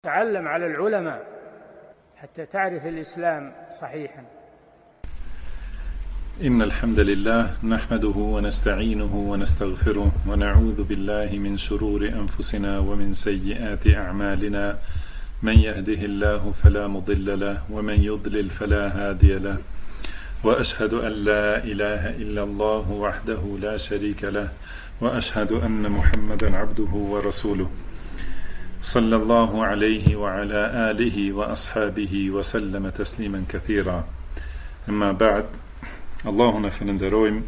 تعلم على العلماء حتى تعرف الإسلام صحيحا. إن الحمد لله نحمده ونستعينه ونستغفره ونعوذ بالله من شرور أنفسنا ومن سيئات أعمالنا، من يهده الله فلا مضل له ومن يضلل فلا هادي له، وأشهد أن لا إله إلا الله وحده لا شريك له، وأشهد أن محمدا عبده ورسوله صلى الله عليه وعلى آله وأصحابه وسلم تسليما كثيرا. أما بعد، Allahun e falenderojmë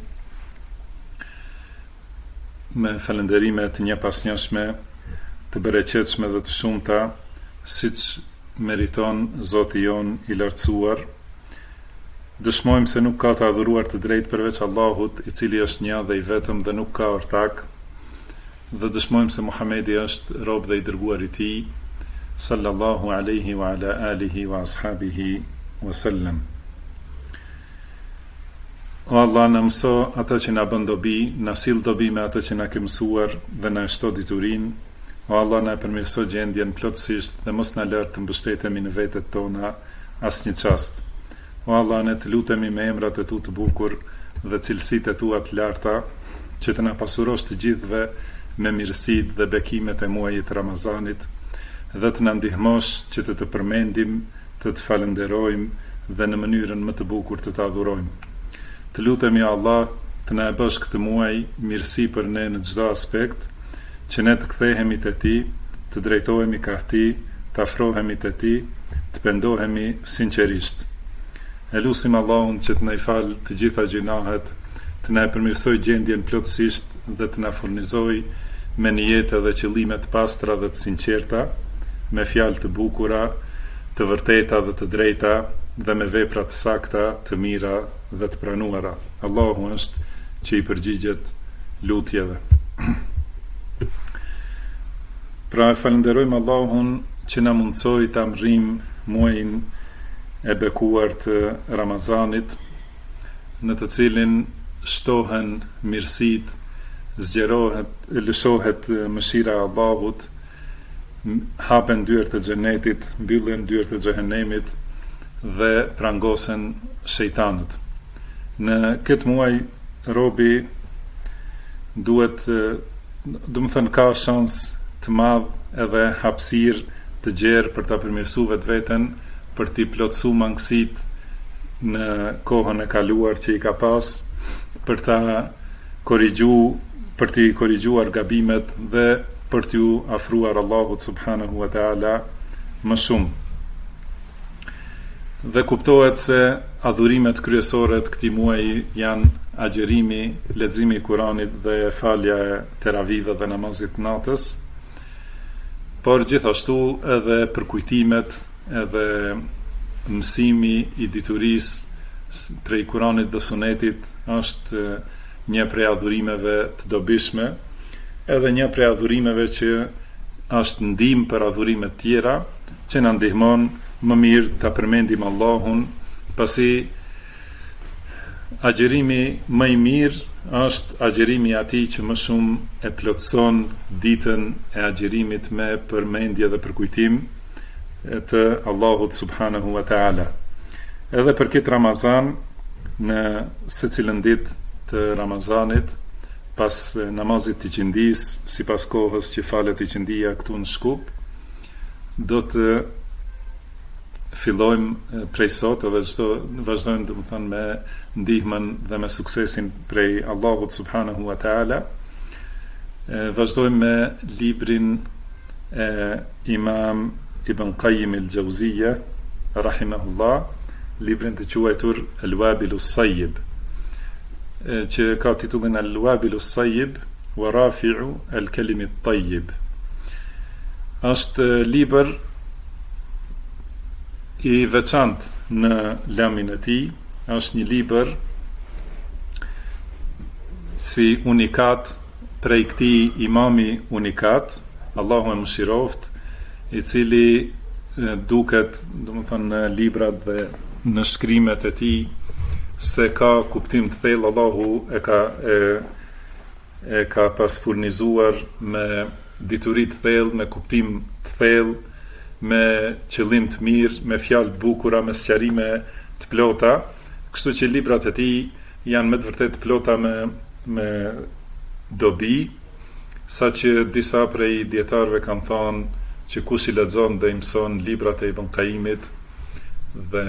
me falenderime të njëpasnjëshme, të bereqetshme dhe të shumta, siç meriton Zoti jon i lartësuar. Dëshmojmë se nuk ka të adhuruar të drejtë përveç Allahut, i cili është një dhe i vetëm dhe nuk ka ortak, dhe dëshmojmë se Muhamedi është rob dhe i dërguar i tij, sallallahu alaihi wa ala alihi wa ashabihi wa sallam. O Allah, në mëso ata që na bën dobi, na sill dobi me ata që na ke mësuar dhe na shto diturinë. O Allah, na përmirëso gjendjen plotësisht dhe mos na lër të mbështetemi në vetet tona asnjë çast. O Allah, ne të lutemi me emrat e tu të bukur dhe cilësitë e tua të larta, që të na pasurosh të gjithëve me mirësitë dhe bekimet e muajit Ramazanit, dhe të na ndihmosh që të përmendim, të falenderojmë dhe në mënyrën më të bukur të adhurojmë. Të lutemi Allah të na e bësh këtë muaj mirësi për ne në çdo aspekt, që ne të kthehemi te ti, të drejtohemi ka ti, të afrohemi te ti, të pendohemi sinqerisht. E lutim Allahun që të na i falë të gjitha gjunahet, të na e përmirësoj gjendjen plotësisht dhe të na furnizoj me niyete dhe qëllime të pastra dhe të sinqerta, me fjalë të bukura, të vërteta dhe të drejta, dhe me vepra të sakta, të mira dhe të pranuara. Allahu është që i përgjigjet lutjeve. Pra, falenderojmë Allahun që na mundsoi ta marrim muajin e bekuar të Ramazanit, në të cilin shtohen mirësitë, lëshohet mëshira e Allahut, hapen dyert e xhenetit, mbyllen dyert e xhehenemit dhe prangosen shejtanët. Në këtë muaj robi duhet, ka shans të madh edhe hapësirë të gjerë për ta përmirësuar vetveten, për t'i plotësuar mangësitë në kohën e kaluar që i ka pas, për t'i korrigjuar gabimet dhe për t'u afruar Allahut subhanahu wa taala më shumë. Dhe kuptohet se adhurimet kryesore të këtij muaji janë agjerimi, leximi i Kuranit dhe falja e teravive dhe namazit natës, por gjithashtu edhe përkujtimet, edhe mësimi i diturisë prej Kuranit dhe Sunetit është një prej adhurimeve të dobishme, edhe një prej adhurimeve që është ndihmë për adhurimet tjera, që na ndihmon më mirë ta përmendim Allahun, pasi agjerimi më i mirë është agjerimi i atij që më shumë e plotëson ditën e agjerimit me përmendje dhe përkujtim të Allahut subhanahu wa taala. Edhe për këtë Ramazan, në secilën ditë të Ramazanit, pas namazit të qindis, sipas kohës që falet i qindia këtu në Shkup, do të fillojmë prej sot edhe vazhdojmë me ndihmën dhe me suksesin prej Allahut subhanahu wa taala. Vazhdojmë me librin e Imam Ibn Qayyim al-Jauziyja rahimahullah, librin të quajtur Al-Wabilus Sayyib, që ka titullin Al-Wabilus Sayyib wa Rafi'u al-Kalimit Tayyib. Është libër i veçantë në lamin e tij, është një libër si unikat prej këtij imami unikat, Allahu e mëshiroft, i cili duket, në librat dhe në shkrimet e tij, se ka kuptim të thellë. Allahu e ka pas furnizuar me dituri të thellë, me kuptim të thellë me qëllim të mirë, me fjalë të bukura, me sqarime të plota, kështu që librat e tij janë me të vërtetë të plota me dobi, saqë disa prej dietarëve kanë thënë që kush i lexon dhe i mëson librat e Ibn Qayyimit dhe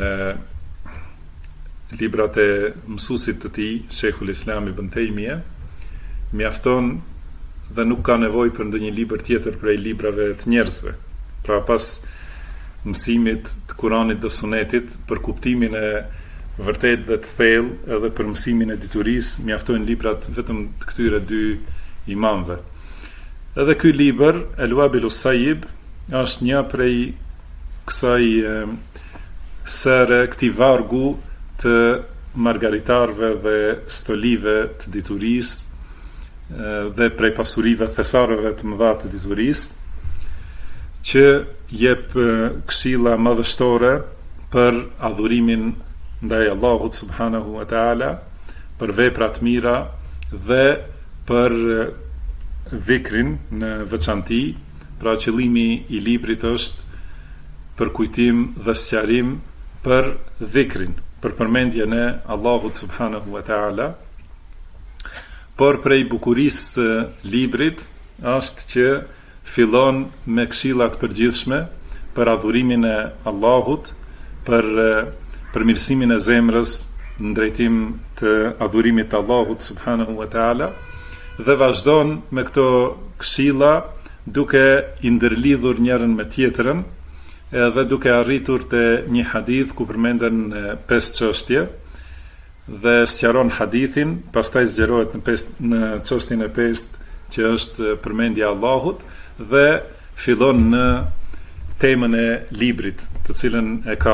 librat e mësuesit të tij, Sheikhul Islam Ibn Taymiyah, mjafton dhe nuk ka nevojë për ndonjë libër tjetër prej librave të njerëzve. Pra pas mësimit të Kuranit dhe Sunetit, për kuptimin e vërtet dhe të thellë edhe për mësimin e diturisë, mjaftojnë librat vetëm të këtyre dy imamëve. Edhe ky libër, El-Wabilus Sayyib, është një prej kësaj sere, këtij vargu të margaritarëve dhe stolive të diturisë dhe prej pasurive thesarëve të mëdha të diturisë, që jep këshilla madhështore për adhurimin ndaj Allahut subhanahu wa taala, për vepra të mira dhe për dhikrin në veçanti. Pra qëllimi i librit është për kujtim dhe sqarim për dhikrin, për përmendjen e Allahut subhanahu wa taala. Por prej bukurisë librit është që fillon me këshilla të përgjithshme për adhurimin e Allahut, për përmirësimin e zemrës në drejtim të adhurimit të Allahut subhanahu wa taala, dhe vazhdon me këto këshilla duke i ndërlidhur njërën me tjetrën, edhe duke arritur te një hadith ku përmenden 5 çështje dhe sqaron hadithin, pastaj zgjerohet në çështjen e 5 që është përmendja e Allahut dhe fillon në temën e librit, të cilën e ka.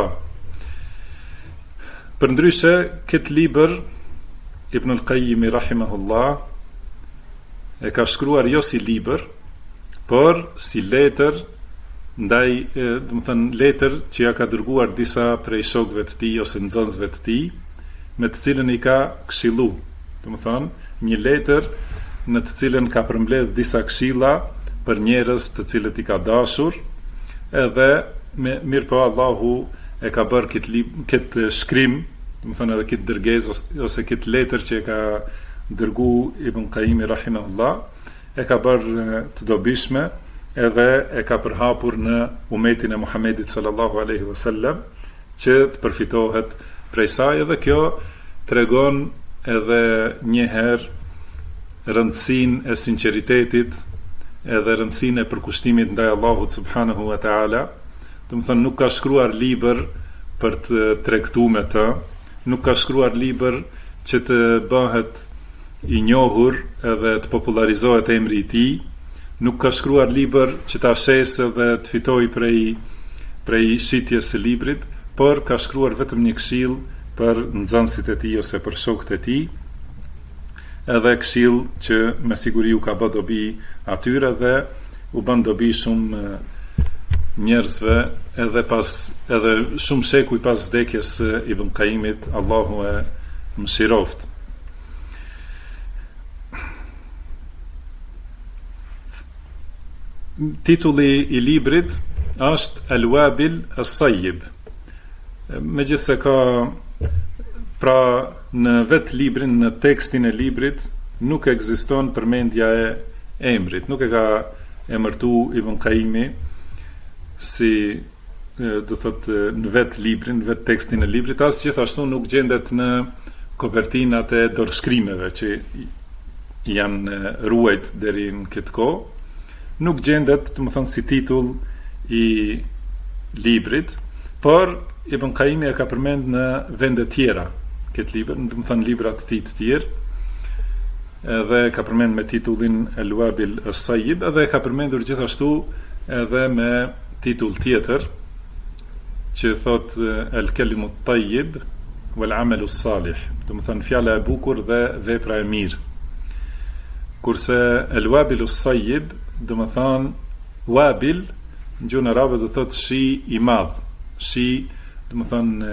Përndryshe, këtë libër Ibn al-Qayyim rahimahullah e ka shkruar jo si libër, por si letër ndaj, do të thënë letër që ja ka dërguar disa prej shokëve të tij ose nxënësve të tij, me të cilën i ka këshillu. Do të thënë një letër në të cilën ka përmbledh disa këshilla për njerëz të cilët i ka dashur, edhe mirë po Allahu e ka bërë këtë shkrim, do të thënë edhe këtë dërgesë ose këtë letër që e ka dërgu Ibn Qayyim rahimahullah, e ka bërë të dobishme edhe e ka përhapur në umetin e Muhamedit sallallahu alaihi wasallam, që të përfitohet prej saj, edhe kjo tregon edhe një herë rëndësinë e sinqeritetit edhe rëndësinë e përkushtimit ndaj Allahut subhanahu wa taala. Do të thënë nuk ka shkruar libër për të tregtuar me të, nuk ka shkruar libër që të bëhet i njohur edhe të popularizohet emri i tij, nuk ka shkruar libër që ta shesë dhe të fitoj prej shitjes së librit, por ka shkruar vetëm një këshill për nxënësit e tij ose për shokët e tij, edhe këshill që me siguri u ka bë dobi atyre dhe u bën dobi shumë njerëzve edhe shumë shekuj pas vdekjes së Ibn Qayyimit, Allahu e mëshiroft. Titulli i librit është El-Wabil As-Sayyib. Megjithse ka, pra në vetë librin, në tekstin e librit nuk ekziston përmendja e emrit, nuk e ka emërtu Ibn Qayyimi si do thot në vetë librin, në vetë tekstin e librit, as gjithashtu nuk gjendet në kopertinat e dorëshkrimeve që janë ruajt deri në këtë kohë. Nuk gjendet, të më thënë, si titull i librit, por Ibn Qayyimi e ka përmend në vende tjera këtë libër, të më thënë librat të tij të tjerë, edhe ka përmend me titullin El-Wabil As-Sayyib, edhe ka përmendur gjithashtu edhe me titull tjetër që thot El-Kelimu Tayyib wal-Amalu Salih, të më thënë fjala e bukur dhe vepra e mirë. Kurse El-Wabil As-Sayyib, do më thanë, wabil në gjuhën arabe do thot shi i madh, shi do më thanë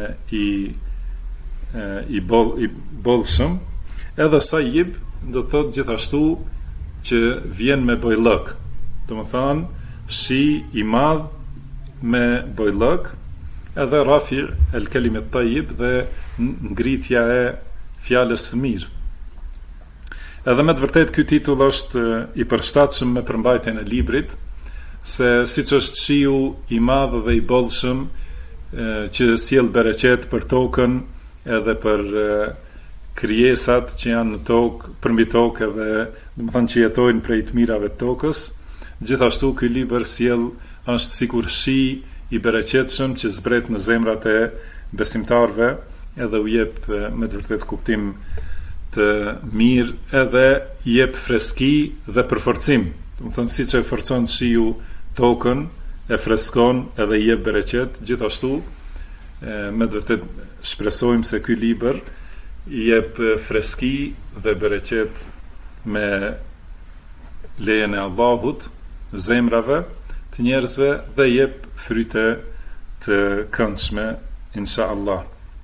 i bollshëm, edhe sayyib do thot gjithashtu që vjen me bojllëk, do më thanë shi i madh me bojllëk, edhe rafi el kelimit tayyib dhe ngritja e fjalës së mirë. Edhe me të vërtet ky titull është i përshtatshëm me përmbajtjen e librit, se siç është shiu i madh dhe i bollshëm që sjell bereqet për tokën edhe për krijesat që janë në tokë, përmbi tokë edhe domethënë që jetojnë prej të mirave të tokës, gjithashtu ky libër sjell është sikur shi i bereqetshëm që zbret në zemrat e besimtarëve edhe u jep me të vërtet kuptim të mirë edhe jep freski dhe përforcim. Domethënë siç e forcon shiu tokën, e freskon edhe jep bereqet, gjithashtu me të vërtet shpresojmë se ky libër i jep freski dhe bereqet me lejen e Allahut zemrave të njerëzve dhe jep fryte të këndshme inshallah.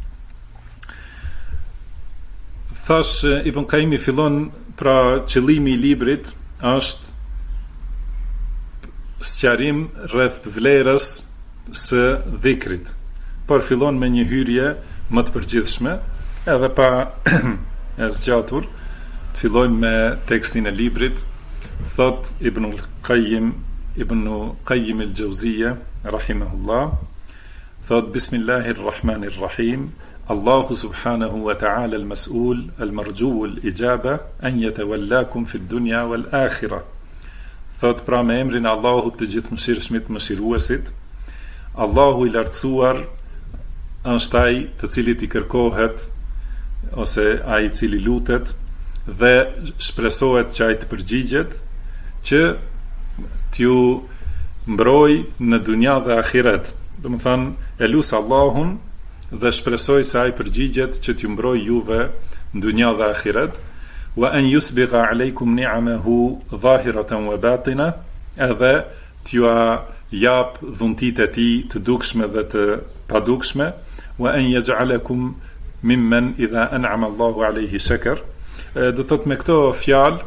Thash Ibn Qayyim fillon, pra qëllimi i librit është sqarim rreth vlerës së dhikrit, por fillon me një hyrje më të përgjithshme, edhe pa e zgjatur, të fillojmë me tekstin e librit. Thot Ibn Qayyim al-Jawziyya rahimahullah, thot Bismillahirrahmanirrahim, Allahu subhanahu wa ta'ala al-mas'ul al-marju al-ijaba an yatawallakum fi ad-dunya wal-akhirah. Thot pra me emrin e Allahut të gjithëmshirshmit, mëshiruesit, Allahu i lartësuar është ai të cilit i kërkohet ose ai i cili lutet dhe shpresohet që ai të përgjigjet, që t'ju mbroj në dunja dhe ahiret. Domethënë e lut Allahun dhe shpresoj se ai përgjigjet që t'ju mbroj juve në dunja dhe ahiret, wa an yusbigha alaykum ni'amahu zahiratan wa batina, edhe t'ju jap dhuntit e tij të dukshme dhe të padukshme, wa an yaj'alakum mimmen idha an'ama Allahu alayhi shakar. Do thot me këto fjalë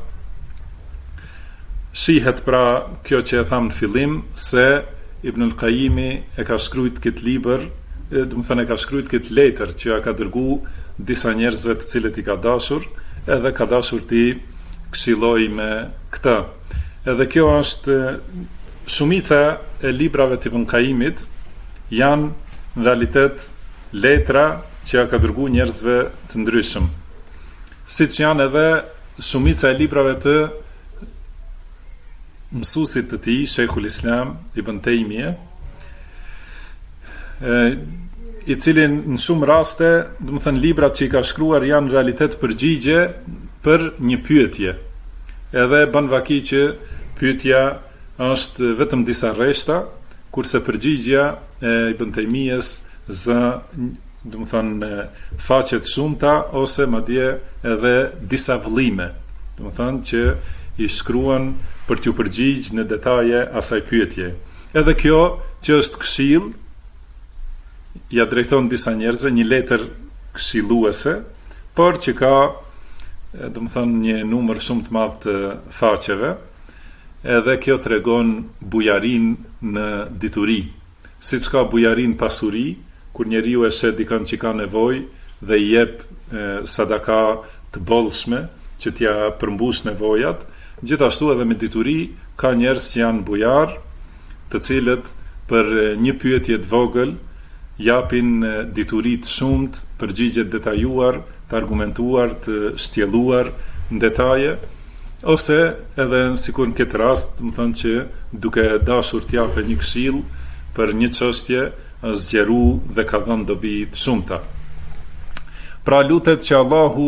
shihet pra kjo që e tham në fillim, se Ibn al-Qayyimi e ka shkruajt këtë libër, do të thënë e ka shkruajt këtë letër që ja ka dërgu disa njerëzve të cilët i ka dashur, edhe ka dashur t'i këshilloj me këtë. Edhe kjo është shumica e librave të Ibn Qayyimit janë në realitet letra që ja ka dërgu njerëzve të ndryshëm. Siç janë edhe shumica e librave të mësuesit të tij, Sheikhul Islam Ibn Taymiyah, i cili në shumë raste, do të thënë librat që i ka shkruar janë në realitet përgjigje për një pyetje. Edhe bën vaki që pyetja është vetëm disa rreshta, kurse përgjigjja e Ibn Taymiyes zë, do të thënë faqe të shumta ose madje edhe disa vëllime, do të thënë që i shkruan për t'ju përgjigj në detaje asaj pyetje. Edhe kjo që është këshill, ja drejton disa njerëzve, një letër këshilluese, por që ka, do të thënë, një numër shumë të madh të faqeve, edhe kjo tregon bujarin në dituri. Siç ka bujarin pasuri, kur njeriu e shet dikën që ka nevojë dhe i jep sadaka të bollshme që t'ja përmbush nevojat, gjithashtu edhe me dituri ka njerëz që janë bujar, të cilët për një pyetje të vogël japin dituri të shumt, përgjigje të detajuar, të argumentuar, të shtjelluar në detaje, ose edhe sikur në këtë rast, do të thënë që duke dashur të japë një këshill për një çështje, është zgjeru dhe ka dhënë dobi të shumta. Pra lutet që Allahu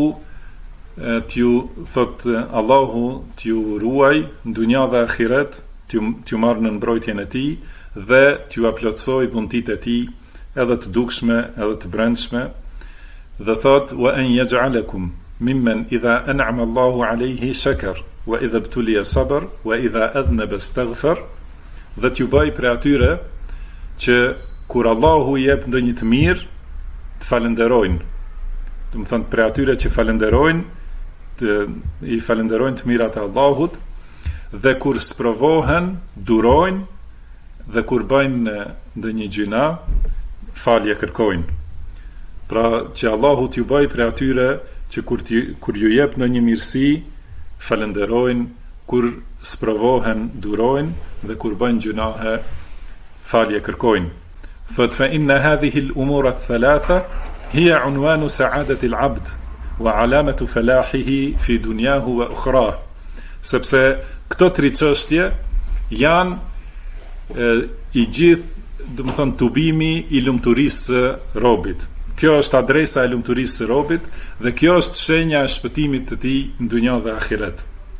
t'ju ruaj në dunja dhe ahiret, t'ju marrë në mbrojtjen e tij dhe t'ju plotësoj dhuntit e tij, edhe të dukshme, edhe të brendshme, dhe thot, wa an yaj'alakum mimmen idha an'ama Allahu alayhi shakar, wa idha ibtuliya sabar, wa idha adhnaba istaghfar, dhe t'ju bëj për atyre që kur Allahu i jep ndonjë të mirë, të falenderojnë. Do të thënë për atyre që falenderojnë, i falenderojnë të mirat e Allahut, dhe kur sprovohen, durojnë, dhe kur bëjnë ndonjë gjuna, falje kërkojnë. Pra që Allahu t'ju bëj për atyre që kur ju jep ndonjë mirësi, falenderojnë, kur sprovohen, durojnë dhe kur bëjnë gjunahe, falje kërkojnë. Thot fa inna hadhihi al-umur ath-thalatha hiya unwanu sa'adati al-'abd wa alamatu falahihi fi dunyahu wa ukhrahu. Sepse këto tri çështje janë i gjithë, do të thonë, tubimi i lumturisë së robit. Kjo është adresa e lumturisë së robit dhe kjo është shenja e shpëtimit të tij në dunjë dhe ahiret.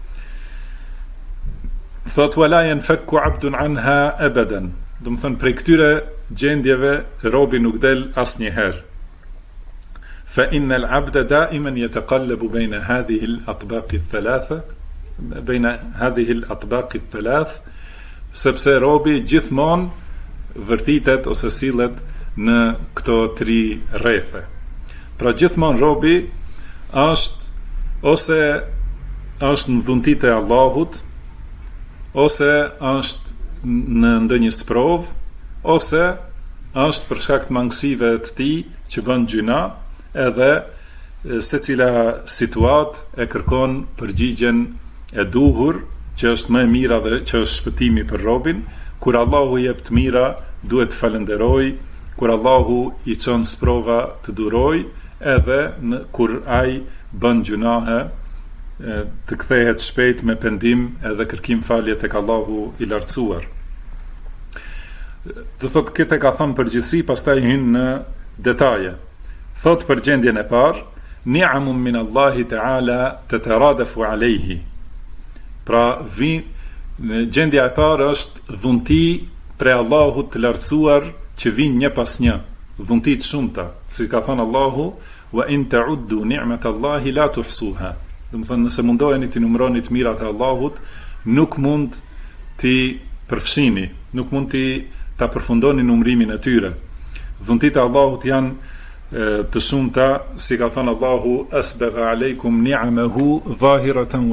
Thot wala yanfakku 'abdun anha abadan. Do të thonë, prej këtyre gjendjeve robi nuk del asnjëherë. Fa inna al-'abda da'iman yataqallabu bayna hadhihi al-atbaq ath-thalatha, bayna hadhihi al-atbaq ath-thalath, sepse robi gjithmonë vërtitet ose sillet në këto tri rrethe. Pra gjithmonë robi ose është në dhuntit e Allahut, ose është në ndonjë sprov, ose është për shkak të mangësive të tij që bën gjuna, edhe secila situatë e kërkon përgjigjen e duhur, që është më e mira dhe që është shpëtimi për robin. Kur Allahu jep të mira, duhet të falenderoj, kur Allahu i çon sprova të duroj, edhe kur ai bën gjunahe, të kthehet shpejt me pendim edhe kërkim falje tek Allahu i lartësuar. Do thot këtë ka thënë përgjithësi, pastaj hyn në detaje. Thot për gjendjen e parë, ni'amun min Allahi ta'ala tataradafu alayhi. Pra gjendja e parë është dhunti prej Allahut të lartësuar që vinë një pas një, dhunti të shumta, si ka thënë Allahu, wa in ta'uddu ni'matallahi la tuhsuha. Do të thonë, nëse mundoheni të numëroni të mirat e Allahut, nuk mund t'i përfshini, nuk mund ta përfundoni numrimin e tyre. Dhuntit e Allahut janë të shumta, si ka thënë Allahu, asbagha alaykum ni'amahu zahiratan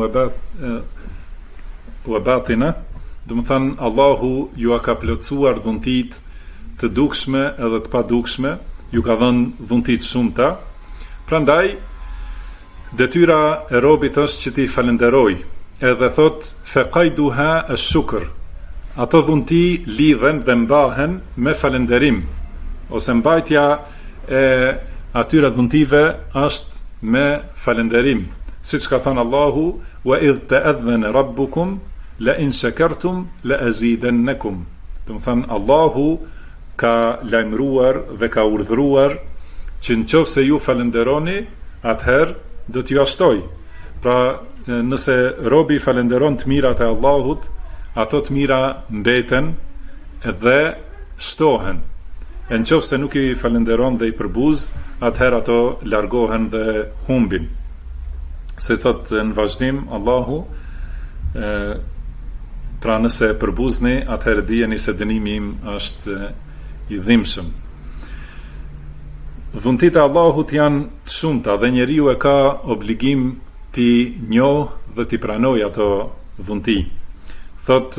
wa batina. Do të thënë, Allahu ju ka plotësuar dhuntit të dukshme edhe të padukshme, ju ka dhënë dhuntit shumta. Prandaj detyra e robit është që t'i falenderoj, edhe thot faqaiduha ash-shukr. Ato dhunti lidhen dhe mbahen me falenderim, ose mbajtja e atyre dhuntive është me falenderim, siç ka thënë Allahu, wa idh ta'adhana rabbukum la in shakartum la azidannakum. Do të thënë, Allahu ka lajmëruar dhe ka urdhëruar që nëse ju falenderoni, atëherë do t'ju ashtoj. Pra, nëse robi falenderon të mirat e Allahut, ato të mira mbeten dhe shtohen. E nëse nuk i falenderon dhe i përbuz, atëherë ato largohen dhe humbin. Se thot në vazhdim Allahu, pra nëse përbuzni, atëherë dijeni se dënimi im është i dhimbshëm. Dhuntit e Allahut janë të shumta dhe njeriu e ka obligim t'i njohë dhe t'i pranoj ato dhunti. Thot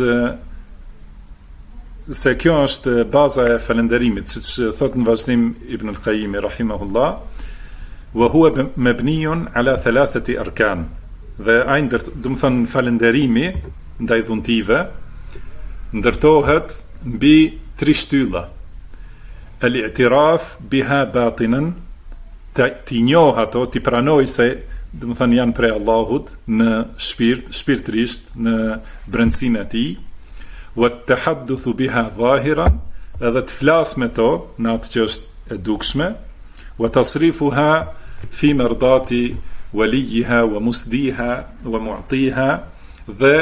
se kjo është baza e falenderimit, siç thot në vazhdim Ibn al-Qayyim rahimahullah, wa huwa mabniyun ala thalathati arkan. Dhe ai do të thonë falenderimi ndaj dhuntive ndërtohet mbi tri shtylla. Al-i'tiraf biha batinan, ti njoh ato, ti pranoj se do të thonë janë prej Allahut në shpirtërisht në brendësinë e tij, wa at-tahadduthu biha zahiran, edhe të flas me to në atë që është e dukshme, wa tasrifuha fi mardati waliha wa musdiha wa mu'tiha, dhe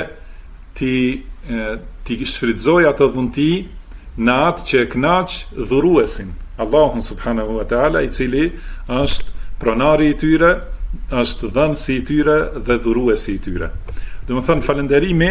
ti shfrytëzoj ato dhunti në atë që e knaq dhuruesin, Allahun subhanahu wa ta'ala, i cili është pronari i tyre, është dhënësi i tyre dhe dhuruesi i tyre. Do të thënë, falenderimi,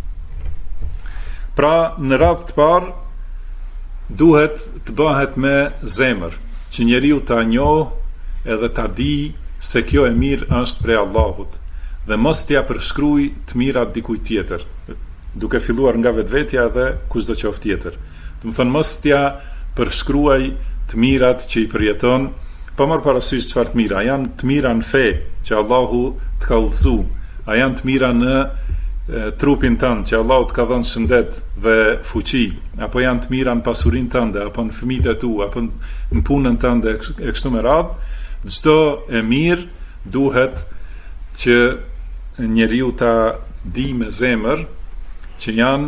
pra në radhë të parë, duhet të bëhet me zemër, që njeriu ta njohë edhe ta di se kjo e mirë është prej Allahut, dhe mos t'ja përshkruaj të mirat dikujt tjetër, duke filluar nga vetvetja dhe kushdo qoftë tjetër. Do të thonë mos t'ja përshkruaj të mirat që i përjeton, pa marrë parasysh çfarë të mira. A janë të mira në fe që Allahu të ka udhëzu? A janë të mira në trupin tënd që Allahu të ka dhënë shëndet dhe fuqi? Apo janë të mira në pasurinë tënde, apo në fëmijët e tu, apo në punën tënde e kështu me radhë? Çdo e mirë duhet që njeriu ta di me zemër që janë,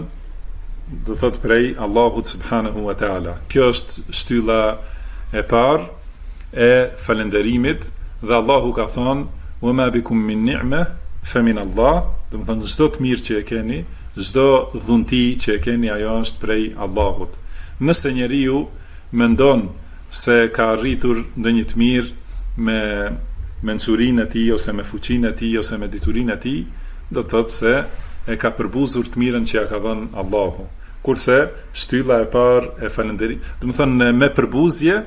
do thot, prej Allahut subhanahu wa taala. Kjo është shtylla e parë e falënderimit, dhe Allahu ka thonë: "Wa ma bikum min ni'ma fa min Allah", do të thonë çdo të mirë që e keni, çdo dhunti që e keni, ajo është prej Allahut. Nëse njeriu mendon se ka arritur ndonjë të mirë me mensurinë e tij, ose me fuqinë e tij, ose me diturinë e tij, do të thotë se e ka përbuzur të mirën që ja ka dhënë Allahu. Kurse shtylla e parë e falënderimit, do të thonë me përbuzje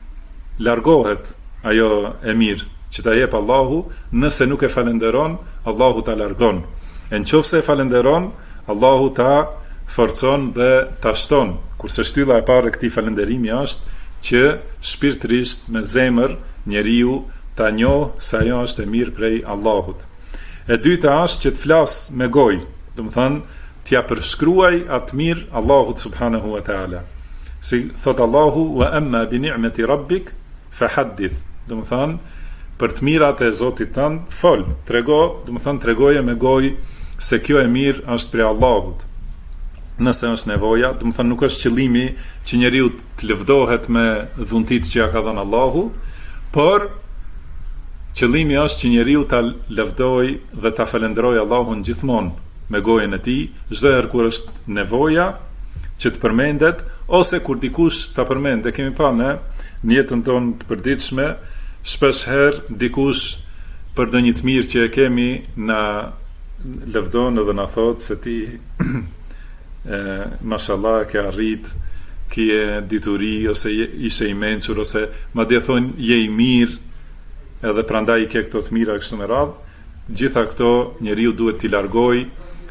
largohet ajo e mirë që ta jep Allahu. Nëse nuk e falenderon, Allahu ta largon. E nëse e falenderon, Allahu ta forcon dhe ta shton. Kurse shtylla e parë e këtij falënderimi është që shpirtërisht, me zemër, njeriu ta njohë se ajo është e mirë prej Allahut. E dyta është që të flas me gojë, do të thonë t'ja përshkruaj atë mirë Allahut subhanahu wa taala. Si thot Allahu: "Wa amma bi ni'mati rabbik fahaddith", do të thonë për të mirat e Zotit tënd fol, trego, do të thonë tregoje me gojë se kjo e mirë është prej Allahut. Nëse është nevoja, do të thonë nuk është qëllimi që njeriu të lëvdohet me dhuntit që ja ka dhënë Allahu, por qëllimi është që njeriu ta lëvdoj dhe ta falenderoj Allahun gjithmonë me gojën e tij, çdo herë kur është nevoja që të përmendet, ose kur dikush ta përmend. Kemi pa në jetën tonë të përditshme, shpesh herë dikush për ndonjë të mirë që e kemi na lëvdon edhe na thot se ti mashallah ke arrit, ke dituri, ose ishe i mençur, ose madje thonë je i mirë, edhe prandaj i ke këto të mira kështu me radhë. Gjitha këto njeriu duhet t'i largoj,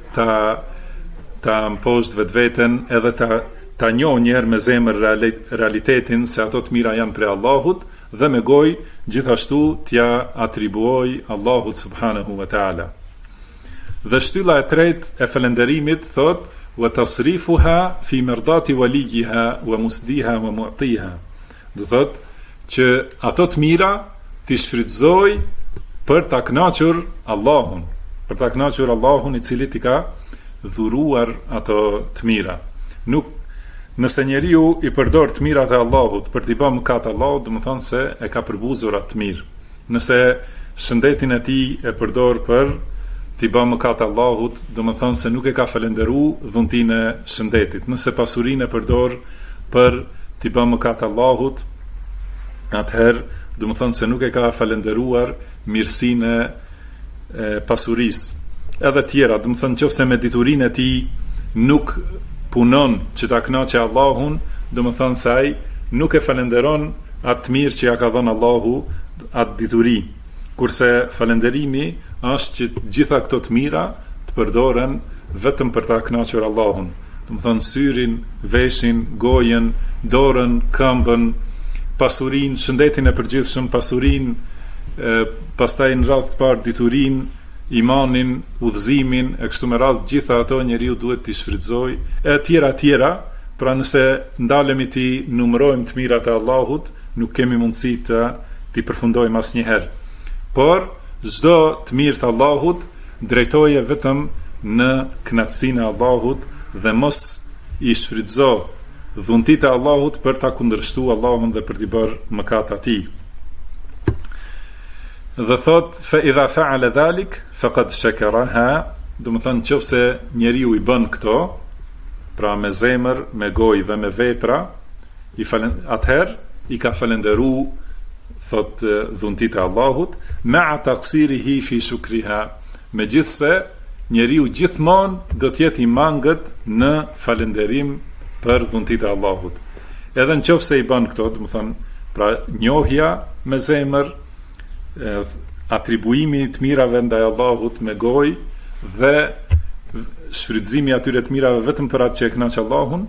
ta mposht vetveten, edhe ta njohë njerë me zemër realitetin se ato të mira janë prej Allahut, dhe me gojë gjithashtu t'ja atribuoj Allahut subhanahu wa taala. Dhe shtylla e tretë e falënderimit thot: "Wa tasrifuha fi mardati waliha wa musdiha wa mu'tiha", do thot që ato të mira t'i shfrytëzoj për ta kënaqur Allahun, për ta kënaqur Allahun i cili t'i ka dhuruar ato të mira. Nëse njeriu i përdor të mirat e Allahut për t'i bërë mëkat Allahut, do të thonë se e ka përbuzur atë të mirë. Nëse shëndetin e tij e përdor për t'i bërë mëkat Allahut, do të thonë se nuk e ka falendëruar dhuntinë e shëndetit. Nëse pasurinë e përdor për t'i bërë mëkat Allahut, atëherë do të thonë se nuk e ka falendëruar mirësinë e pasurisë. Edhe tjera, do të thonë nëse me diturinë e tij nuk punon që ta kënaqë Allahun, do të thonë se ai nuk e falenderon atë mirë që ja ka dhënë Allahu, atë dituri. Kurse falënderimi është që gjitha këto të mira të përdoren vetëm për ta kënaqur Allahun. Do të thonë syrin, veshin, gojën, dorën, këmbën, pasurinë, shëndetin e përgjithshëm, pasurinë, pastaj në radhë të parë diturinë, imanin, udhëzimin, e kështu me radhë, gjitha ato njeriu duhet t'i shfrytëzoj, e tjera, pra nëse ndalemi t'i numërojmë të mirat e Allahut, nuk kemi mundësi t'i përfundojmë asnjëherë. Por çdo të mirë të Allahut drejtoje vetëm në kënaqësinë e Allahut, dhe mos i shfrytëzo dhuntit e Allahut për ta kundërshtuar Allahun dhe për t'i bërë mëkat atij. Dhe thot: "Fa idha fa'ala dhalik faqad shakaraha", do të thonë nëse njeriu i bën këto, pra me zemër, me gojë dhe me vepra, atëherë i ka falendëruar, thot, dhuntit e Allahut, ma'a taqsirihi fi shukriha, megjithse njeriu gjithmonë do të jetë i mangët në falënderim për dhuntit e Allahut. Edhe nëse i bën këto, do të thonë, pra njohja me zemër, atribuimi të mirave ndaj Allahut me gojë dhe shfrytëzimi atyre të mirave vetëm për atë që e kënaq Allahun,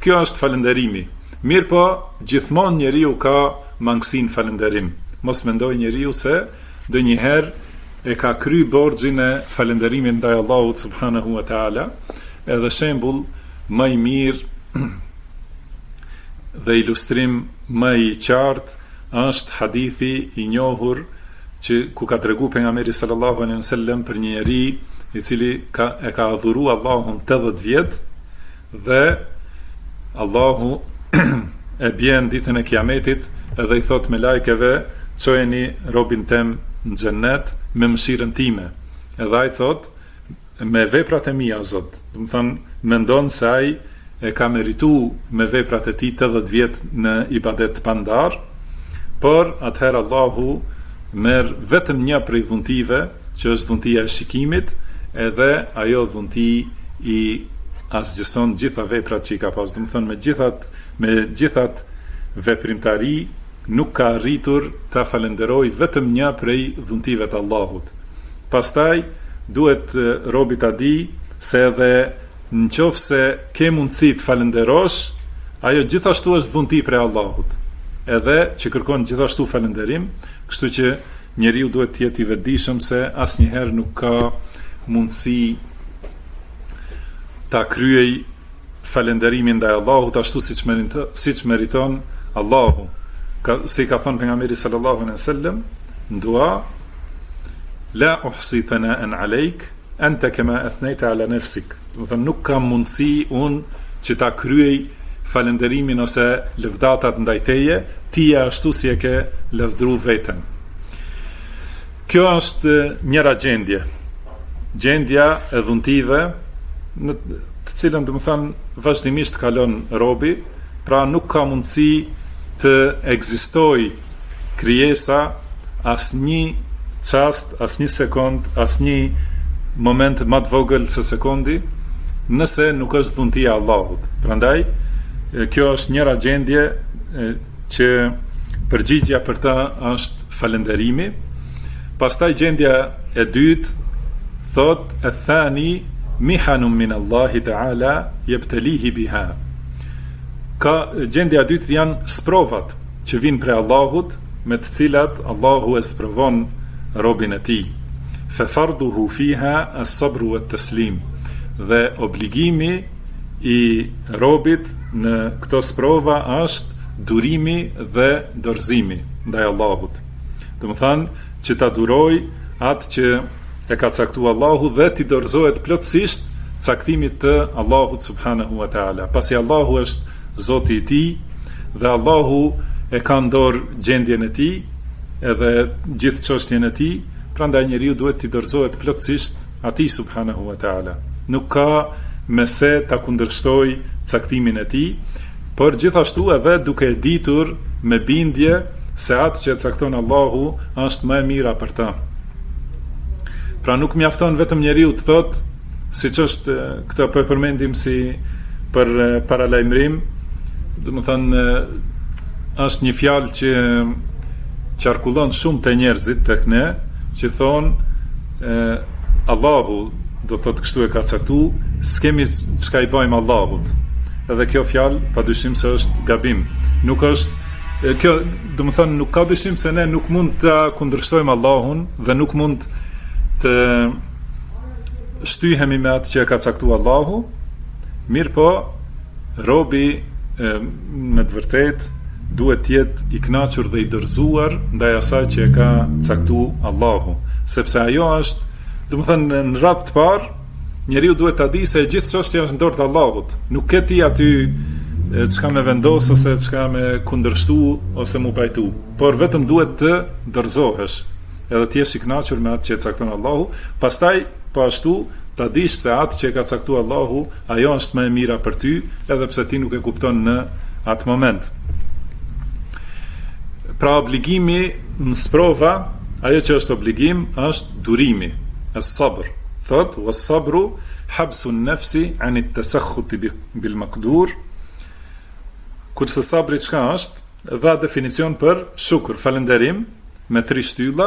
Kjo është falënderimi. Mirë po, gjithmonë njeriu ka mangësinë falënderim. Mos mendoj njeriu se ndonjëherë e ka kry borxhin e falënderimit ndaj Allahut subhanahu wa taala. Edhe shembull më i mirë dhe ilustrim më i qartë është hadithi i njohur ku ka tregu pejgamberi sallallahu alaihi wasallam për një njeri i cili e ka adhuru Allahun 80 vjet dhe Allahu e bjen ditën e kiametit edhe i thot me lajkeve çojeni robin tem në xhennet me mëshirën time. Edhe ai thot me veprat e mia Zot. Do të thonë mendon se ai e ka meritu me veprat e tij 80 vjet në ibadet pandar, por atëherë Allahu merr vetëm një prej dhuntive, që është dhuntia e shikimit, edhe ajo dhunti i asgjëson gjitha veprat që i ka pas. Do të thonë me gjithat veprimtari nuk ka arritur ta falenderoj vetëm një prej dhuntive të Allahut. Pastaj duhet robi ta di se edhe nëse ke mundësi të falenderosh, ajo gjithashtu është dhunti prej Allahut, edhe që kërkon gjithashtu falenderim, kështu që njeriu duhet të jetë i vetëdijshëm se asnjëherë nuk ka mundësi ta kryej falenderimin ndaj Allahut ashtu siç meriton Allahu. Si ka thënë pejgamberi sallallahu alaihi wasallam në dua, la uhsi thana'an alayk anta kama athnayta ala nafsik. Do të thonë nuk kam mundësi unë që ta kryej falenderimin ose lëvdatat ndaj teje, ti ashtu si e ke lëvdru veten. Kjo është njëra gjendje. Gjendja e dhuntive në të cilën do të thonë vazhdimisht kalon robi, pra nuk ka mundësi të ekzistoj krijesa asnjë çast, asnjë sekond, asnjë moment më të vogël se sekundi, nëse nuk është dhuntia e Allahut. Prandaj kjo është njëra gjendje që përgjigjja për ta është falënderimi. Pastaj gjendja e dytë thot athani mihanun min Allahi ta'ala yabtalihi biha. Ka gjendja e dytë janë sprovat që vijnë prej Allahut, me të cilat Allahu e sprovon robin e tij. Fa farduhu fiha as-sabru wat-taslim. Dhe obligimi i robit në këto sprova është durimi dhe dorëzimi ndaj Allahut. Do të thonë që ta duroj atë që e ka caktuar Allahu dhe t'i dorëzohet plotësisht caktimit të Allahut subhanahu wa taala. Pasi Allahu është Zoti i tij dhe Allahu e ka në dorë gjendjen e tij edhe gjithë çështjen e tij, prandaj njeriu duhet t'i dorëzohet plotësisht atij subhanahu wa taala. Nuk ka mëse ta kundërshtoj caktimin e tij, por gjithashtu edhe duke ditur me bindje se atë që cakton Allahu është më e mira për ta. Pra nuk mjafton vetëm njeriu të thotë, siç është këtë po e përmendim si për paralajmërim, do të thënë është një fjalë që qarkullon shumë te njerëzit tek ne, që thonë Allahu do thotë kështu e ka caktuar, s'kemi çka i bëjmë Allahut. Edhe kjo fjalë padyshim se është gabim. Nuk është kjo, do të thonë nuk ka dyshim se ne nuk mund të kundërshtojmë Allahun dhe nuk mund të shtyhemi me atë që e ka caktuar Allahu. Mirë po, robi me të vërtet duhet të jetë i kënaqur dhe i dorëzuar ndaj asaj që e ka caktuar Allahu, sepse ajo është, do të thënë në radhë të parë, njeriu duhet ta di se gjithë çështja është në dorë të Allahut. Nuk ke ti aty çka me vendos ose çka me kundërshtu ose mu pajtu, por vetëm duhet të dorëzohesh, edhe të jesh i kënaqur me atë që e cakton Allahu. Pastaj po ashtu ta dish se atë që e ka caktuar Allahu, ajo është më e mira për ty, edhe pse ti nuk e kupton në atë moment. Pra obligimi në sprova, ajo që është obligim është durimi, as-sabr. Thot, was-sabru habsu an-nafsi 'an at-tasakhut bil maqdur. Kurse sabri çka është? Dha definicion për shukr, falënderim me 3 shtylla.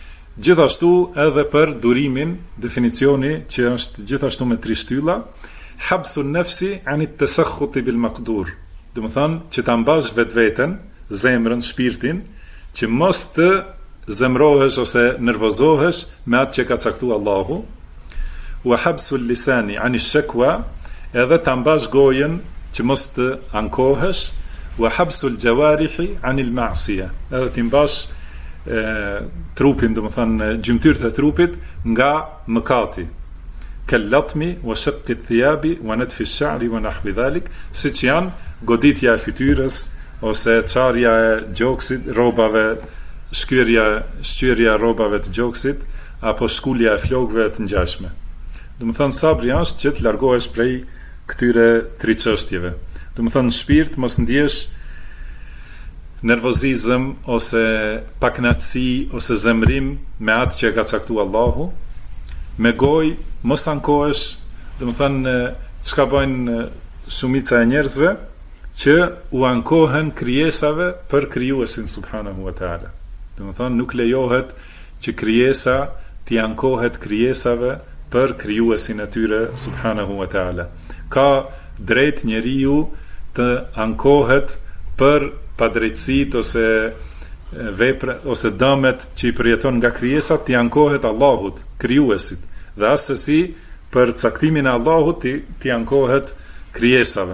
Gjithashtu edhe për durimin, definicioni që është gjithashtu me 3 shtylla, habsu nafsi an at-tasakhuti bil maqdur. Do të thonë që ta mbash vetveten, zemrën, shpirtin, që mos të zemrohesh ose nervozohesh me atë që ka caktuar Allahu. Wa habsu al-lisani an ash-shakwa, edhe ta mbash gojen që mos të ankohesh. Wa habsu al-jawarihi an al-ma'siyah, edhe ti mbash trupin, do të thonë gjymtyrët e trupit nga mëkati. Kallatmi wa shaqqi thiyabi wa natfi ash-sha'ri wa nahwi dhalik, siç janë goditja e fytyrës ose çarja e gjoksit, rrobave, shkyrja rrobave të gjoksit apo shkulja e flokëve të ngjashme. Do të thonë sabri është që të largohesh prej këtyre tri çështjeve. Do të thonë në shpirt mos ndjesh nervozizëm ose paknatësi ose zemrim me atë që ka caktuar Allahu. Me gojë mos ankohesh, do të thonë çka bëjnë shumica e njerëzve që u ankohen krijesave për krijuesin subhanahu wa taala. Do të thonë nuk lejohet që krijesa t'i ankohet krijesave për krijuesin e tyre subhanahu wa taala. Ka drejt njeriu të ankohet për padrejtësitë ose vepra ose dëmet që i përjeton nga krijesat, t'i ankohet Allahut, krijuesit, dhe asesi për caktimin e Allahut t'i ankohet krijesave.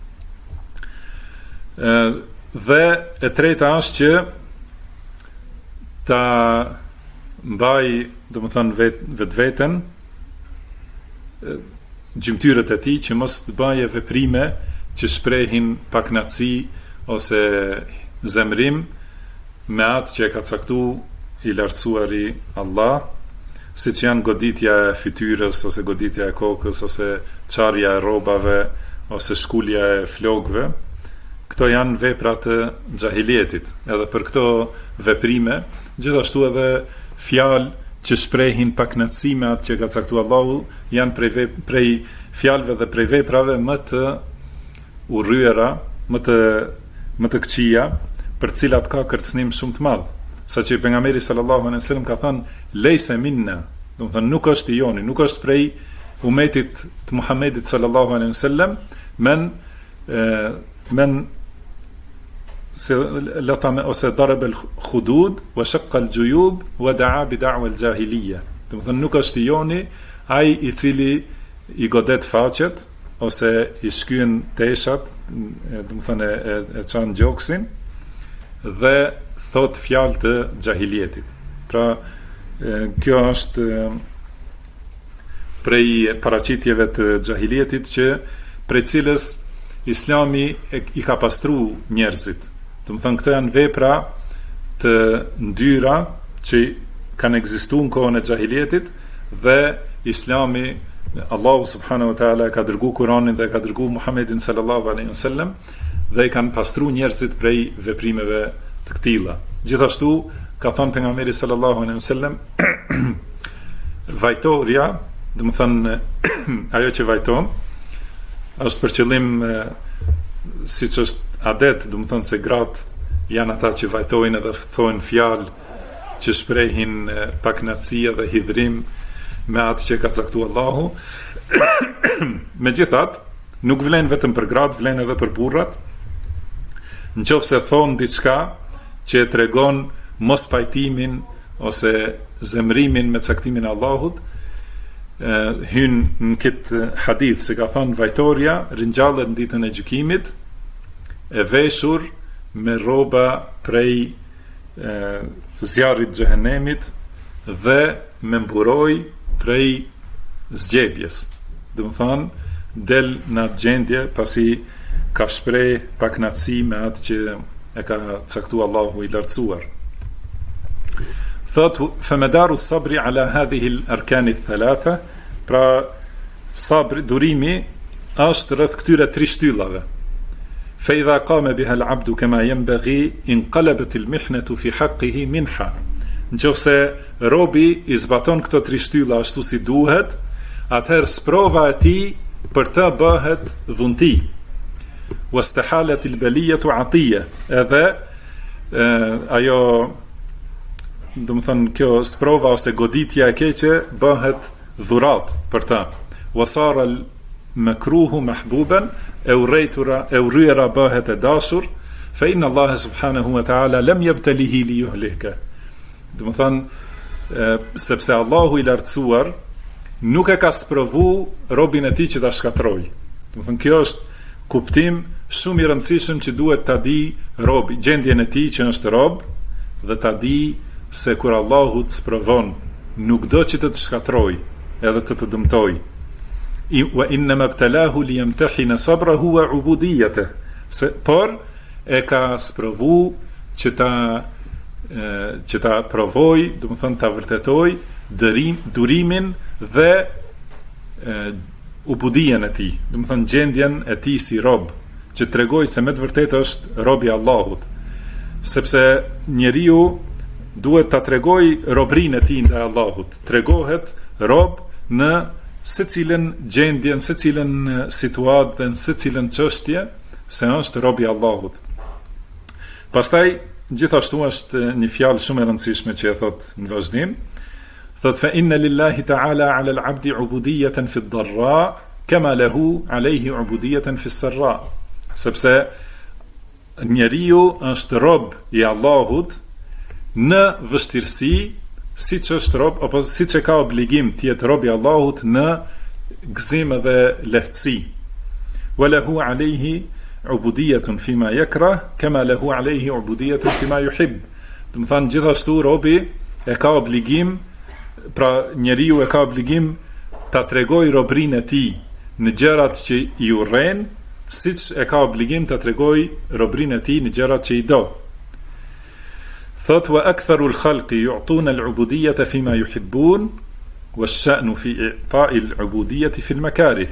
Dhe e treta është që ta mbaj, do të thonë vetveten, gjymtyrët e tij, që mos të baje veprime që shprehin paknatësi ose zemrim me atë që e ka caktuar i lartësuari Allah, siç janë goditja e fytyrës ose goditja e kokës ose çarja e rrobave ose shkulja e flokëve. Këto janë vepra të xahilietit. Edhe për këto veprime, gjithashtu edhe fjalë që shprehin paknatësi me atë që ka caktuar Allahu, janë prej fjalëve dhe prej veprave më të urryera, më të këqija, për cilat ka kërcënim shumë të madh. Saqë pejgamberi sallallahu alaihi wasallam ka thënë lejse minna, do të thënë nuk është i joni, nuk është prej umetit të Muhamedit sallallahu alaihi wasallam, men se latame ose darab al-khudud wa shaqqa al-juyub wa da'a bi da'wa al-jahiliya. Do të thënë nuk është i joni ai i cili i godet faqet ose i shkyen teshat, do të thënë e çan gjoksin dhe thot fjalë të xahilietit. Pra kjo është prej paraqitjeve të xahilietit që prej cilës Islami i ka pastru njerëzit. Do të thënë këto janë vepra të ndyra që kanë ekzistuar në kohën e xahilietit dhe Islami, Allahu subhanahu wa taala ka dërguar Kur'anin dhe ka dërguar Muhammedin sallallahu alaihi wasallam dhe i kanë pastruar njerëzit prej veprimeve të këtilla. Gjithashtu ka thënë pejgamberi sallallahu alaihi wasallam vajtorja, do të thënë ajo që vajton është për qëllim siç është adet, do të thënë se gratë janë ata që vajtojnë edhe thonë fjalë që shprehin paknatësi dhe hidhrim me atë që ka caktuar Allahu. Megjithatë, nuk vlen vetëm për gratë, vlen edhe për burrat. Nëse thonë diçka që tregon mos pajtimin ose zemrimin me caktimin e Allahut, hyn në këtë hadith se ka thënë vajtorja rinjallet në ditën e gjykimit e veshur me rroba prej zjarrit xhehenemit dhe me mburoj prej zgjebjes. Do të thonë del në atë gjendje pasi ka shpreh paknatësi me atë që e ka caktuar Allahu i lartësuar. Thot famadaru sabri ala hadhihi al-arkan al-thalatha, pra sabri, durimi është rreth këtyre tri shtyllave. Fa idha qama biha al-'abdu kama yanbaghi inqalabat al-mihnatu fi haqqihi minha. Nëse robi i zbaton këto tri shtylla ashtu si duhet, atëherë sprova e tij për të bëhet dhunti. Wastahalat al-baliyatu 'atiyya, edhe ajo, do të thënë kjo sprova ose goditja e keqe bëhet dhurat për ta. Wasara makruhu mahbuban, e urryera bëhet e dashur, fa inna Allah subhanahu wa ta'ala lam yabtalihi li yuhlika. Do të thonë, sepse Allahu i lartësuar nuk e ka sprovu robin e tij që ta shkatroj. Do të thonë, kjo është kuptim shumë i rëndësishëm që duhet ta di robi gjendjen e tij që është rob, dhe ta di se kur Allahu të sprovon, nuk do që të shkatroj edhe të dëmtoj. Wa innama ibtalahu liyamtahina sabrahu wa ubudiyatahu. Por e ka sprovu që ta provoj, do të thonë ta vërtetoj durimin dhe ubudien e tij, do të thonë gjendjen e tij si rob, që tregoj se me të vërtetë është rob i Allahut, sepse njeriu duhet ta tregoj robrinë e tij ndaj Allahut, tregohet rob në secilën gjendje, në secilën situatë dhe në secilën çështje, se është rob i Allahut. Pastaj gjithashtu është një fjalë shumë e rëndësishme që e thot në vazhdim, thot fa inna lillahi ta'ala 'ala al-'abdi 'ubudiyatan fi ad-dharra kama lahu 'alayhi 'ubudiyatan fi as-sarra. Sepse njeriu është rob i Allahut në vështirësi, siç është rob, apo siç e ka obligim të jetë rob i Allahut në gëzim dhe lehtësi. Wa lahu 'alayhi 'ubudiyatun fima yakrah kama lahu 'alayhi 'ubudiyatun fima yuhib. Do të thonë gjithashtu robi e ka obligim, pra njeriu e ka obligim ta tregoj robrinë e tij në gjërat që i urren, siç e ka obligim ta tregoj robrinë e tij në gjërat që i do. Thot wa aktharu al-khalqi yu'tuna al-'ubudiyata fima yuhibbun wash-sha'nu fi i'ta'i al-'ubudiyati fi al-makarih.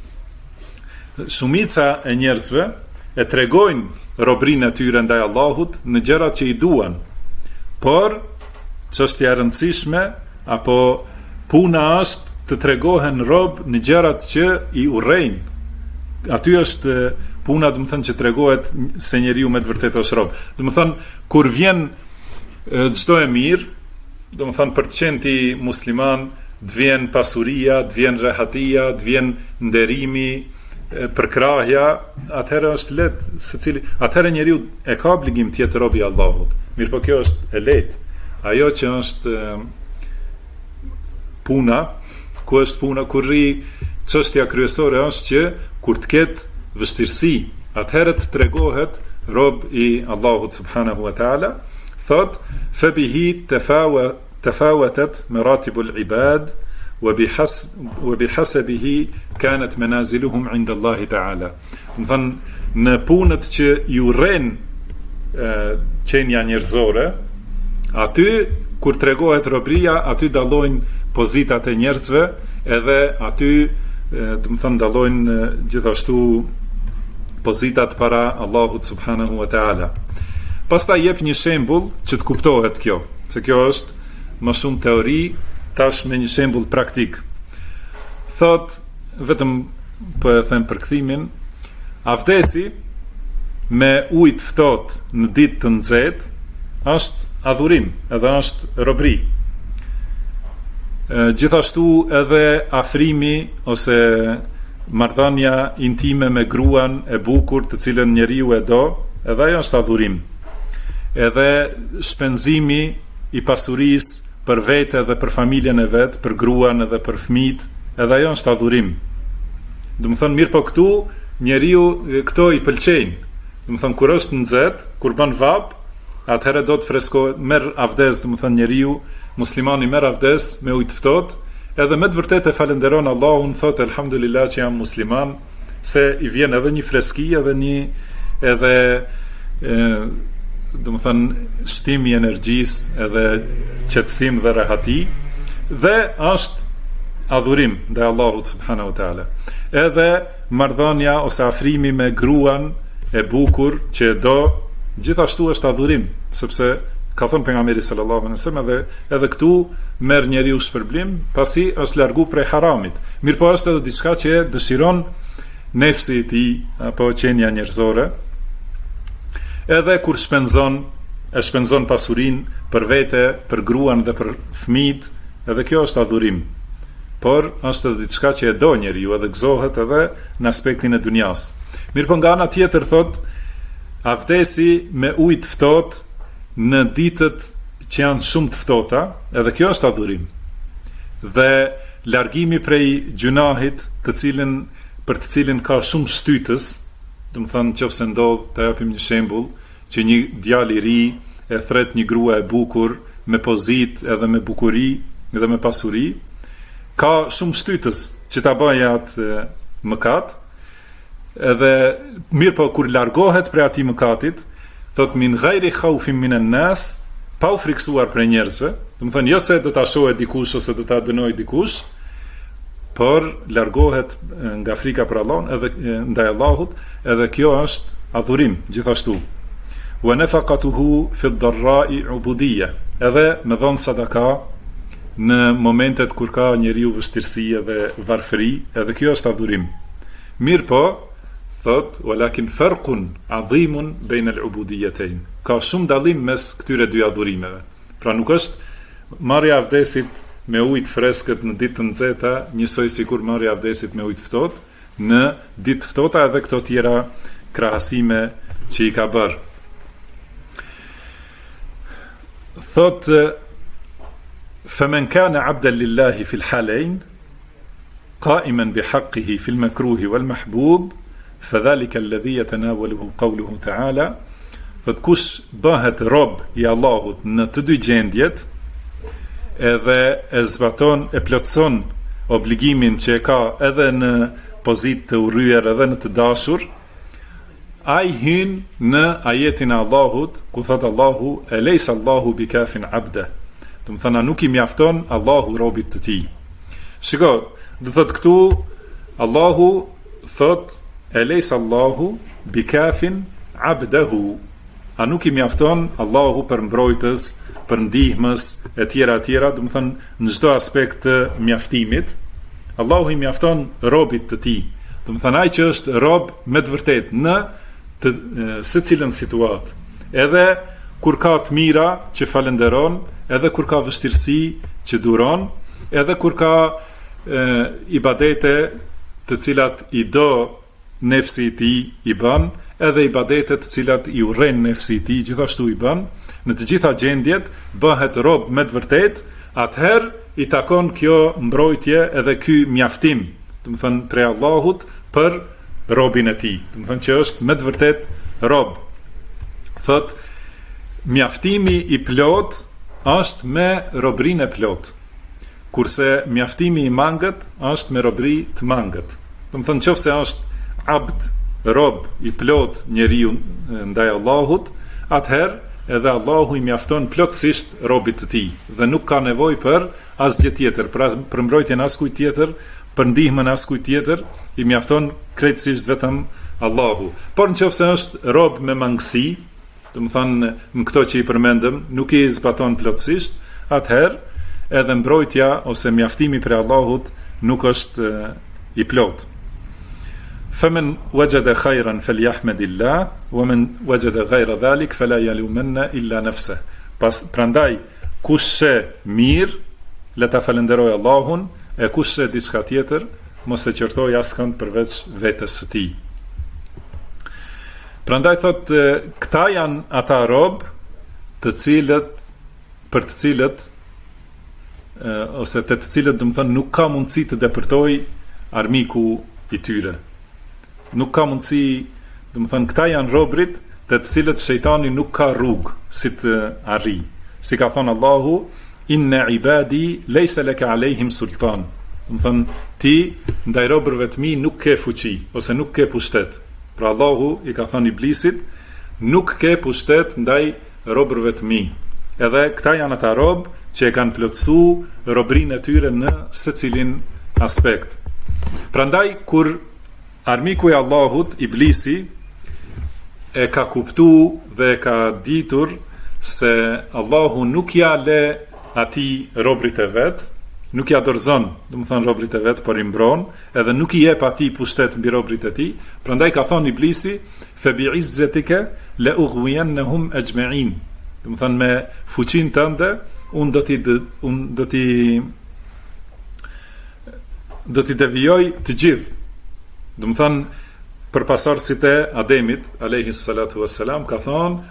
Shumica e njerëzve e tregojnë robrinë e tyre ndaj Allahut në gjërat që i duan, por çështja e rëndësishme apo puna është të tregohen rob në gjërat që i urrejnë. Aty është puna, do të thënë, që tregohet se njeriu me të vërtetë është rob. Do të thënë, kur vjen çdo e mirë, do të thënë, për të qenë ti musliman, të vjen pasuria, të vjen rehatia, të vjen nderimi, përkrahja, atëherë është lehtë secili, atëherë njeriu e ka obligim të jetë rob i Allahut. Mirë, po kjo është e lehtë. Ajo që është puna, ku është puna, kur rri çështja kryesore është që kur të ketë vështirësi, atëherë të tregohet rob i Allahut subhanahu wa ta'ala. Thot fa bihi tafawatat maratibul ibad wa bihasabihi kanat manaziluhum 'inda Allah ta'ala. Do të thonë, në punët që i urren qenia njerëzore, aty kur tregohet robria, aty dallojnë pozitat e njerëzve, edhe aty do të thonë dallojnë gjithashtu pozitat para Allahut subhanahu wa ta'ala. Pastaj jep një shembull që të kuptohet kjo, se kjo është më shumë teori, tash me një shembull praktik. Thot, vetëm po e them përkthimin, avdesi me ujë të ftohtë në ditë të nxehtë është adhurim, edhe është robri. Gjithashtu edhe afrimi ose marrëdhënia intime me gruan e bukur të cilën njeriu e do, edhe ajo është adhurim. Edhe shpenzimi i pasurisë për vete dhe për familjen e vet, për gruan edhe për fëmijët, edhe ajo është adhurim. Do të thonë, mirë, po këtu njeriu këto i pëlqejnë. Do të thonë, kur është nxehtë, kur bën vap, atëherë do të freskohet, merr avdes, do të thonë njeriu, muslimani merr avdes me ujë të ftohtë, edhe me të vërtetë falenderon Allahun, thotë elhamdulillah që jam musliman, se i vjen edhe një freski, edhe do të thënë shtim i energjisë, edhe qetësim dhe rehati, dhe është adhurim ndaj Allahut subhanahu wa taala. Edhe marrëdhënia ose afrimi me gruan e bukur që e do, gjithashtu është adhurim, sepse ka thënë pejgamberi sallallahu alaihi wasallam, edhe këtu merr njeriu shpërblim, pasi është largu prej haramit. Mirë, po është edhe diçka që dëshiron nefsi i tij apo qenia njerëzore. Edhe kur shpenzon pasurinë për vete, për gruan dhe për fëmijët, edhe kjo është adhurim. por është edhe diçka që e do njeriu edhe gëzohet edhe në aspektin e dunjas. Mirë po nga ana tjetër thot, a vdesi me ujë të ftohtë në ditët që janë shumë të ftohta, edhe kjo është adhurim. Dhe largimi prej gjunahit për të cilin ka shumë shtytës, do të thënë nëse ndodh, të japim një shembull, që një djalë i ri e thret një grua e bukur me pozit edhe me bukuri edhe me pasuri, ka shumë shtytës që ta bëjë atë mëkat, edhe mirë po kur largohet prej atij mëkatit, thot min ghairi khaufin minan nas, pa u friksuar prej njerëzve, do të thënë jo se do ta shohë dikush ose do ta dënoj dikush, por largohet nga frika për Allahun edhe ndaj Allahut, edhe kjo është adhurim gjithashtu. Wa nafaqatuhu fi ad-dharra'i ubudiyya, edhe me dhon sadaka në momentet kur ka njeriu vështirësi edhe varfëri, edhe kjo është adhurim. Mirë po, thot, walakin farqun adhimun bayna al-ubudiyatayn. Ka shumë dallim mes këtyre dy adhurimeve. Pra nuk është marrja e vdesit me ujë të freskët në ditë të nxehta, njësoj sikur marrja e vdesit me ujë të ftohtë në ditë të ftohta, edhe këto tjera krahasime që i ka bërë. Thot, فمن كان عبدا لله في الحالين قائما بحقه في المكروه والمحبوب فذلك الذي يتناوله قوله تعالى. Thot kush bëhet rob i Allahut në të dy gjendjet, edhe e zbaton, e plotson obligimin që e ka edhe në pozitë të urryer edhe në të dashur, ai hyn në ajetin e Allahut ku thot Allahu eleysa Allahu bikafin abda. Do të thënë nuk i mjafton Allahu robit të tij. Shiko, do thot këtu Allahu thot eleysa Allahu bikafin abdahu. A nuk i mjafton Allahu për mbrojtës, për ndihmës e tjera, do të thënë në çdo aspekt të mjaftimit, Allahu i mjafton robit të tij. Do të thënë ai që është rob me të vërtetë në secilën situatë. Edhe kur ka të mira që falenderon, edhe kur ka vështirësi që duron, edhe kur ka ibadete të cilat i do nefsi i tij i bën, edhe ibadetet të cilat i urren nefsi i tij gjithashtu i bën, në të gjitha gjendjet bëhet rob me të vërtetë, atëherë i takon kjo mbrojtje edhe ky mjaftim, do të thënë prej Allahut për robin e tij, do të thënë që është me të vërtetë rob. Thot, mjaftimi i plot është me robrinë e plot, kurse mjaftimi i mangët është me robri të mangët. Do të thënë nëse është abd, rob i plot njeriu ndaj Allahut, atëherë edhe Allahu i mjafton plotësisht robit të tij dhe nuk ka nevojë për asgjë tjetër, për mbrojtjen askujt tjetër, për ndihmën askujt tjetër, i mjafton krejtësisht vetëm Allahu. Por nëse është rob me mangësi, do të thënë në këto që i përmendëm, nuk i zbaton plotësisht, atëherë edhe mbrojtja ose mjaftimi prej Allahut nuk është i plot. فمن وجد خيرا فليحمد الله ومن وجد غير ذلك فلا يلومن إلا نفسه. Prandaj kush se mirë, le ta falenderoj Allahun, e kush se diçka tjetër, mos e qortoj askënd përveç vetes së tij. Prandaj thot, këta janë ata rob të cilët për të cilët ose të cilët, do të thënë, nuk ka mundësi të depërtoj armiku i tyre. Nuk ka mundësi, do të thënë, këta janë robrit të cilët shejtani nuk ka rrugë si të arrijë. Si ka thënë Allahu, inna ibadi laysa laka alehim sultan. Do të thënë, ti ndaj robërve të mi nuk ke fuqi ose nuk ke pushtet. Pra Allahu i ka thënë iblisit, nuk ke pushtet ndaj robërve të mi. Edhe këta janë ata rob që e kanë plotësuar robrinë e tyre në secilin aspekt. Prandaj kur armiku i Allahut, iblisi, e ka kuptu dhe e ka ditur se Allahu nuk ja le ati robrit e vet, nuk ja dorëzon, do të thënë robrit e vet, por i mbron, edhe nuk i jep ati pushtet mbi robrit e tij. Prandaj ka thonë iblisi, fa bi'izzatika la ughwiyannahum ajma'in. Do të thënë me fuqinë tënde, unë do t'i do t'i devijoj të gjithë. Do të thonë, për pasardhësit e Ademit alayhi salatu wassalam ka thonë,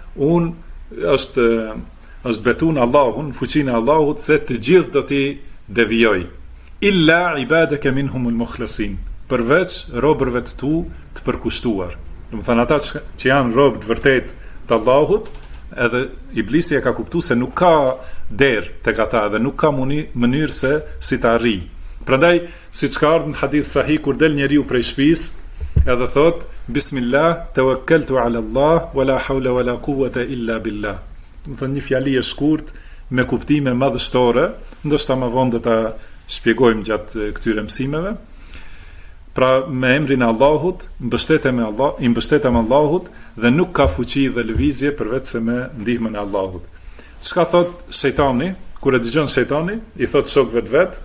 është betun Allahun, fuqinë e Allahut se të gjithë do t'i devijoj. Illa ibadaka minhumul mukhlasin, përveç robërve të tu të përkushtuar. Do të thonë ata që janë robë të vërtet të Allahut, edhe Iblisi e ka kuptuar se nuk ka derë tek ata dhe nuk ka mënyrë se si ta arrijë. Prandaj, siç ka ardhur në hadith sahih, kur del njeriu prej shtëpisë, edhe thot Bismillah, tawakkaltu ala Allah, wala hawla wala quwwata illa billah. Do të thonë një fjali e shkurt me kuptime madhështore, ndoshta më vonë do ta shpjegojmë gjatë këtyre mësimeve. Pra me emrin e Allahut, i mbështetem Allahut dhe nuk ka fuqi dhe lëvizje përveç se me ndihmën e Allahut. Çka thot shejtani, kur e dëgjon shejtani, i thot shokëve të vet,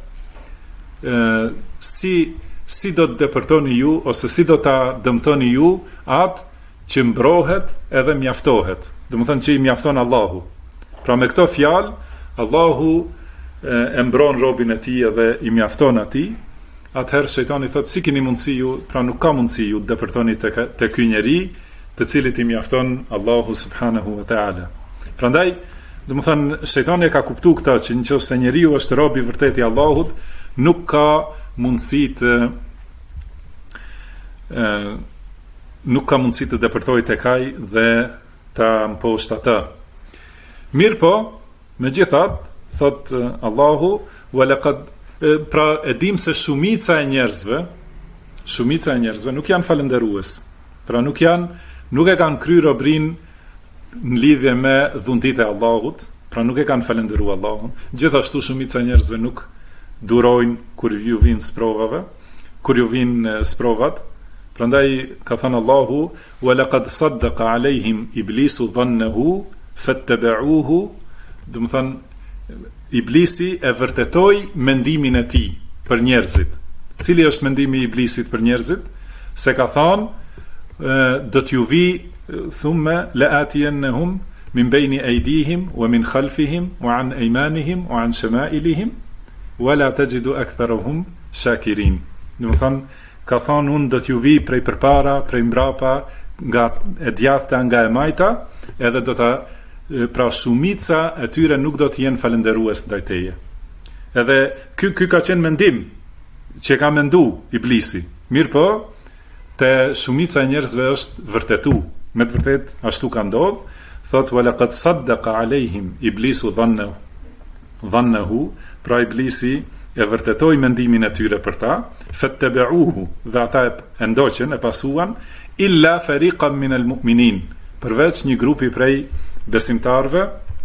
si do të depërtoni ju ose si do ta dëmtoni ju atë që mbrohet edhe mjaftohet. Do të thonë që i mjafton Allahu. Pra me këto fjalë Allahu e mbron robin e tij edhe i mjafton atij. Atëherë shejtani thot, si keni mundësi ju, pra nuk ka mundësi ju të depërtoni te ky njeri, të cilit i mjafton Allahu subhanahu wa taala. Prandaj, do të thonë shejtani ka kuptuar këtë që nëse njeriu është rob i vërtet i Allahut, nuk ka mundësi të depërtojë tek ai dhe ta mposhtë atë. Mirë po, megjithatë, thot Allahu, pra e dim se shumica e njerëzve nuk janë falënderues. Pra nuk e kanë kryer robrin në lidhje me dhuntit e Allahut, pra nuk e kanë falënderuar Allahun. Gjithashtu shumica e njerëzve nuk durojnë kur ju vinë sprovat. Prandaj ka thënë Allahu, wa laqad saddaqa alehim iblisu dhannahu fattaba'uhu. Do të thonë Iblisi e vërtetoi mendimin e tij për njerëzit. Cili është mendimi i Iblisit për njerëzit? Se ka thënë do t'ju vi thumma la'atiyannahum min bayni aydihim wa min khalfihim wa an aymanihim wa an shama'ilihim wa la tajidu aktharahum shakirin. Do të thonë ka thonë unë do t'ju vi prej përpara, prej mbrapa, nga e djathta, nga e majta, edhe do ta pra shumica e tyre nuk do të jenë falënderues ndaj teje. Edhe ky ka qenë mendim që ka mendu Iblisi. Mirë po, te shumica e njerëzve është vërtetu. Me të vërtet ashtu ka ndodhur. Thot wala qad saddaqa alehim iblisu dhannahu, pra Iblisi e vërtetoi mendimin e tyre për ta, fattabi'uhu, dhe ata e ndoqën, e pasuan, illa fariqan min al-mu'minin, përveç një grupi prej besimtarve.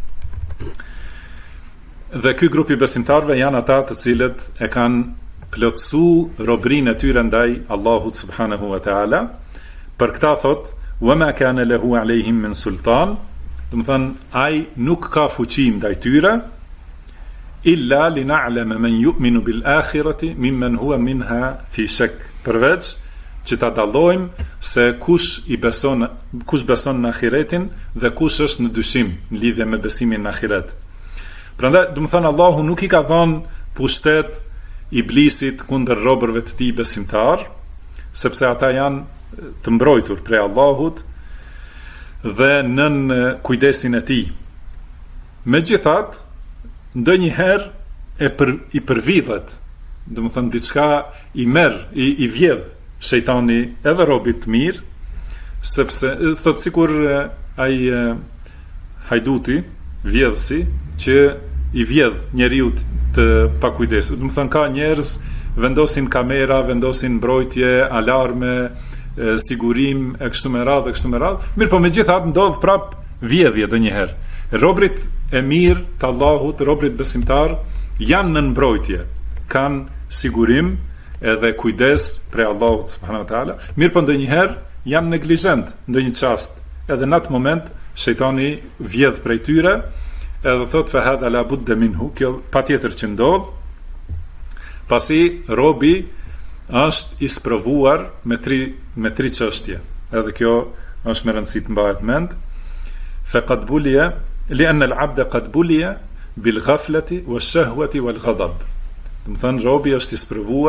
Dhe ky grupi besimtarve janë ata të cilët e kanë plotësu robrinë e tyre ndaj Allahut subhanahu wa taala. Për këta thot wama kana lahu alehim min sultan, do të thonë ai nuk ka fuqi ndaj tyre, illa lina'lama man yu'minu bil akhirati mimman huwa minha fi shak, përveç që ta dallojmë se kush beson në ahiretin dhe kush është në dyshim në lidhje me besimin në ahiret. Prandaj, do të thonë Allahu nuk i ka dhënë pushtet Iblisit kundër robërve të tij besimtar, sepse ata janë të mbrojtur prej Allahut dhe nën kujdesin e tij. Megjithatë, ndonjëherë i përvidhet, do të thonë diçka i merr, i vjedh shejtani edhe robit të mirë, sepse thot sikur ai hajduti, vjedhsi, që i vjedh njeriu të pakujdesur. Do të thonë ka njerëz vendosin kamera, vendosin mbrojtje, alarme, sigurim e kështu me radhë. Mirë, po megjithatë ndodh prap vjedhje ndonjëherë. Robrit e mirë të Allahut, robrit besimtar, janë në mbrojtje, kanë sigurim edhe kujdes prej Allahut subhanahu wa taala. Mirë, po ndonjëherë janë neglizhent, ndonjë çast, edhe në atë moment shejtani vjedh prej tyre, edhe thot fa hadha la budda minhu, kjo patjetër që ndodh, pasi robi është i sprovuar me tri çështje. Edhe kjo është me rëndësi të mbahet mend. Fa qad buliya li'anna al-'abda qad buliya bil ghaflati wash-shahwati wal-ghadab. Do të thonë robi është i sprovuar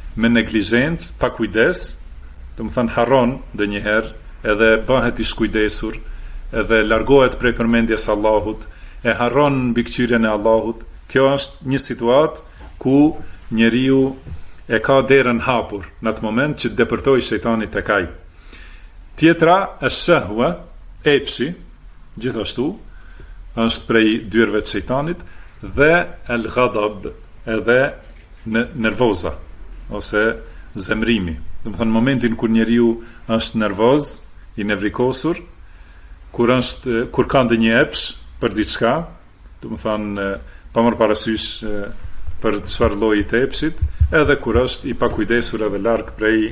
me neglizhencë, pa kujdes, do të thënë harron ndonjëherë, edhe bëhet i shkujdesur, edhe largohet prej përmendjes së Allahut, e harron mbikëqyrjen e Allahut. Kjo është një situatë ku njeriu e ka derën hapur në atë moment që depërtoi shejtani tek ai. Tjetra është shahwa, epshi, gjithashtu është prej dyrëve të shejtanit, dhe el-ghadab, edhe nervoza ose zemrimi. Do të thënë momentin kur njeriu është nervoz, i nevrikosur, kur ka ndonjë epsh për diçka, do të thënë pa marrë parasysh për çfarë lloji të epshit, edhe kur është i pakujdesur edhe larg prej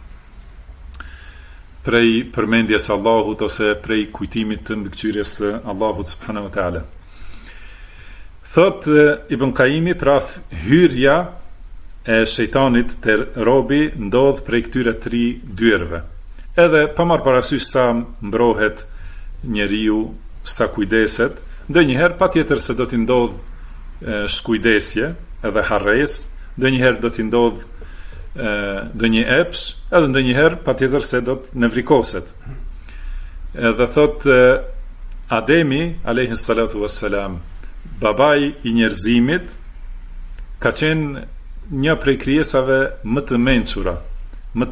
përmendjes së Allahut ose prej kujtimit të mbikëqyrjes së Allahut subhanahu wa taala. Thot Ibn Qayyimi, pra hyrja e shejtanit te robi ndodh prej këtyre 3 dyrëve. Edhe pa marrë parasysh sa mbrohet njeriu, sa kujdeset, ndonjëherë patjetër se do t'i ndodh shkujdesje edhe harres, ndonjëherë do t'i ndodh ndonjë epsh, edhe ndonjëherë patjetër se do të nevrikoset. Edhe thot Ademi alayhi salatu wassalam, babai i njerëzimit, ka qenë një prej krijesave më të mençura, më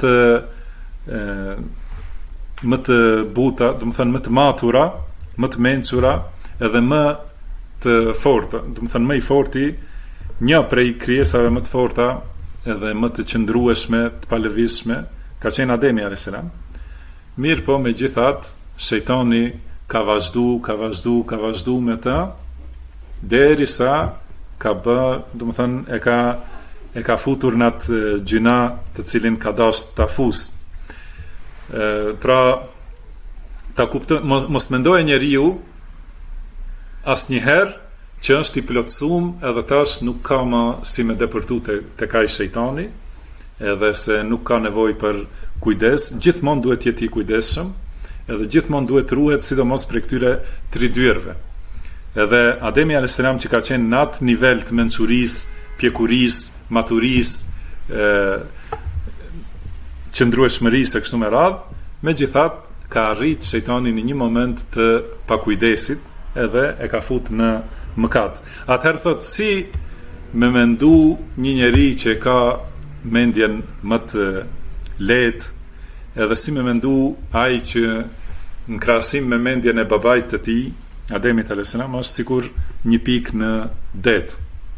të buta, do të thënë më të matura, më të mençura, edhe më të forta, do të thënë më i forti, një prej krijesave më të forta edhe më të qëndrueshme, të palëvizshme, ka qenë Ademi alayhis salam. Mirë po, megjithatë, shejtani ka vazhdu me ta, derisa ka bë, do të thënë e ka futur në atë gjuna të cilin ka dashur ta fusë. Pra ta kuptoj, mos mendoje njeriu asnjëherë që është i plotësuar edhe tash nuk ka më si me depërtu tek ai shejtani, edhe se nuk ka nevojë për kujdes, gjithmonë duhet jetë i kujdesshëm, edhe gjithmonë duhet ruhet sidomos për këtyre 3 dyrëve. Edhe Ademi alayhis salam që ka qenë në atë nivel të mençurisë, pjekurisë, maturisë, qëndrueshmërisë e kështu me radhë, megjithatë ka arrit shejtani në një moment të pakujdesit edhe e ka fut në mëkat. Atëherë thot, si me mendu një njeri që ka mendjen më të lehtë, edhe si me mendu ai që në krahasim me mendjen e babait të tij, Ademit alayhis salam, është sikur një pikë në det.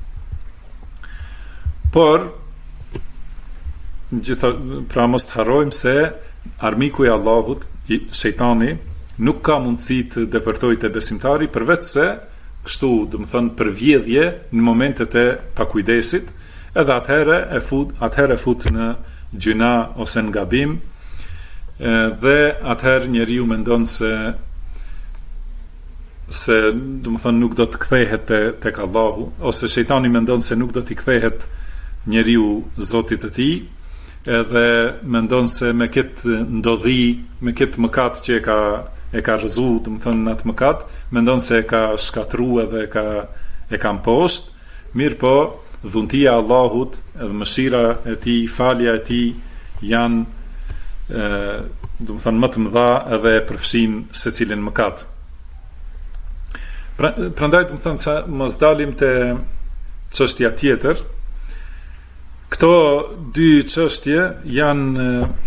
Por pra mos të harrojmë se armiku i Allahut, shejtani, nuk ka mundësi të depërtojë te besimtari përveç se kështu, do të thënë, për vjedhje në momentet e pakujdesit, edhe atëherë fut në gjuna ose në gabim, dhe atëherë njeriu mendon se do të thënë nuk do të kthehet tek Allahu, ose shejtani mendon se nuk do t'i kthehet njeriu Zotit të tij, edhe mendon se me këtë ndodhi, me këtë mëkat që e ka rrezu, do të thënë atë mëkat, mendon se e ka shkatruar dhe e ka mposht. Mirë po, dhuntia e Allahut, edhe mëshira e tij, falja e tij janë do të thënë më të mëdha edhe e përfshin secilin mëkat. Prandaj do të thënë sa mos dalim te çështja tjetër. Këto 2 çështje janë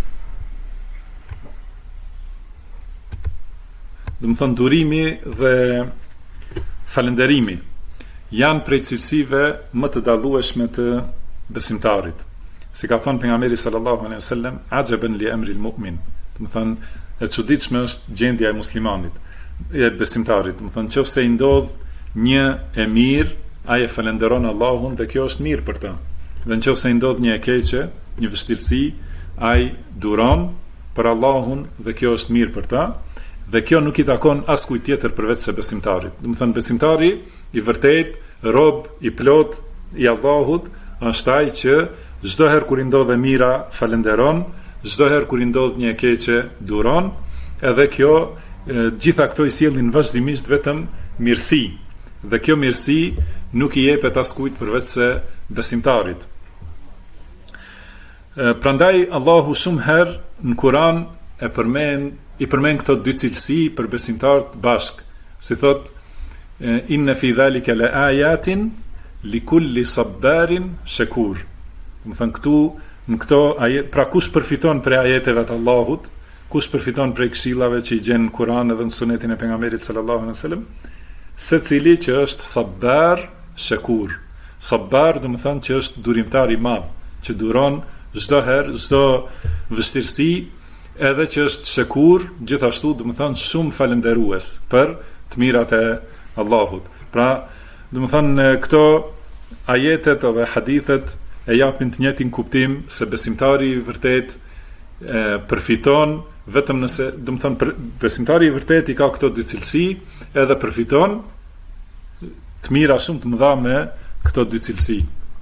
do të thënë durimi dhe falënderimi janë prej cilësive më të dallueshme të besimtarit. Si ka thënë pejgamberi sallallahu alaihi wasallam, ajaban li amri al-mu'min. Do të thënë e çuditshme është gjendja e muslimanit, e besimtarit. Do të thënë nëse i ndodh një e mirë, ai e falenderon Allahun dhe kjo është mirë për ta. Dhe nëse i ndodh një e keqe, një vështirësi, ai duron për Allahun dhe kjo është mirë për ta. Dhe kjo nuk i takon askujt tjetër përveç se besimtarit. Do të thënë besimtari i vërtet, rob i plot i Allahut, është ai që çdo herë kur i ndodh e mira falenderon, çdo herë kur i ndodh një e keqe duron, edhe kjo gjitha këto i sjellin vazhdimisht vetëm mirësi. Dhe kjo mirësi nuk i jepet askujt përveç se besimtarit. Prandaj Allahu shumë herë në Kur'an i përmend këto dy cilësi për besimtarët bashk. Si thot inna fi dhalika la ayatin li kulli sabbarin shakur. Do të thënë këtu në këto ajet, pra kush përfiton prej ajeteve të Allahut, kush përfiton prej këshillave që i gjen në Kur'an edhe në sunetin e pejgamberit sallallahu alaihi wasallam, secili që është sabbar shakur. Sabbar do të thënë që është durimtar i madh, që duron çdo herë, çdo vështirësi, edhe që është shakur, gjithashtu do të thënë shumë falënderues për të mirat e Allahut. Pra, do të thënë këto ajetet edhe hadithet e japin të njëjtin kuptim se besimtari i vërtet përfiton vetëm nëse, do të thënë besimtari i vërtet i ka këto dy cilësi edhe përfiton të mira shumë të mëdha me këto dy cilësi.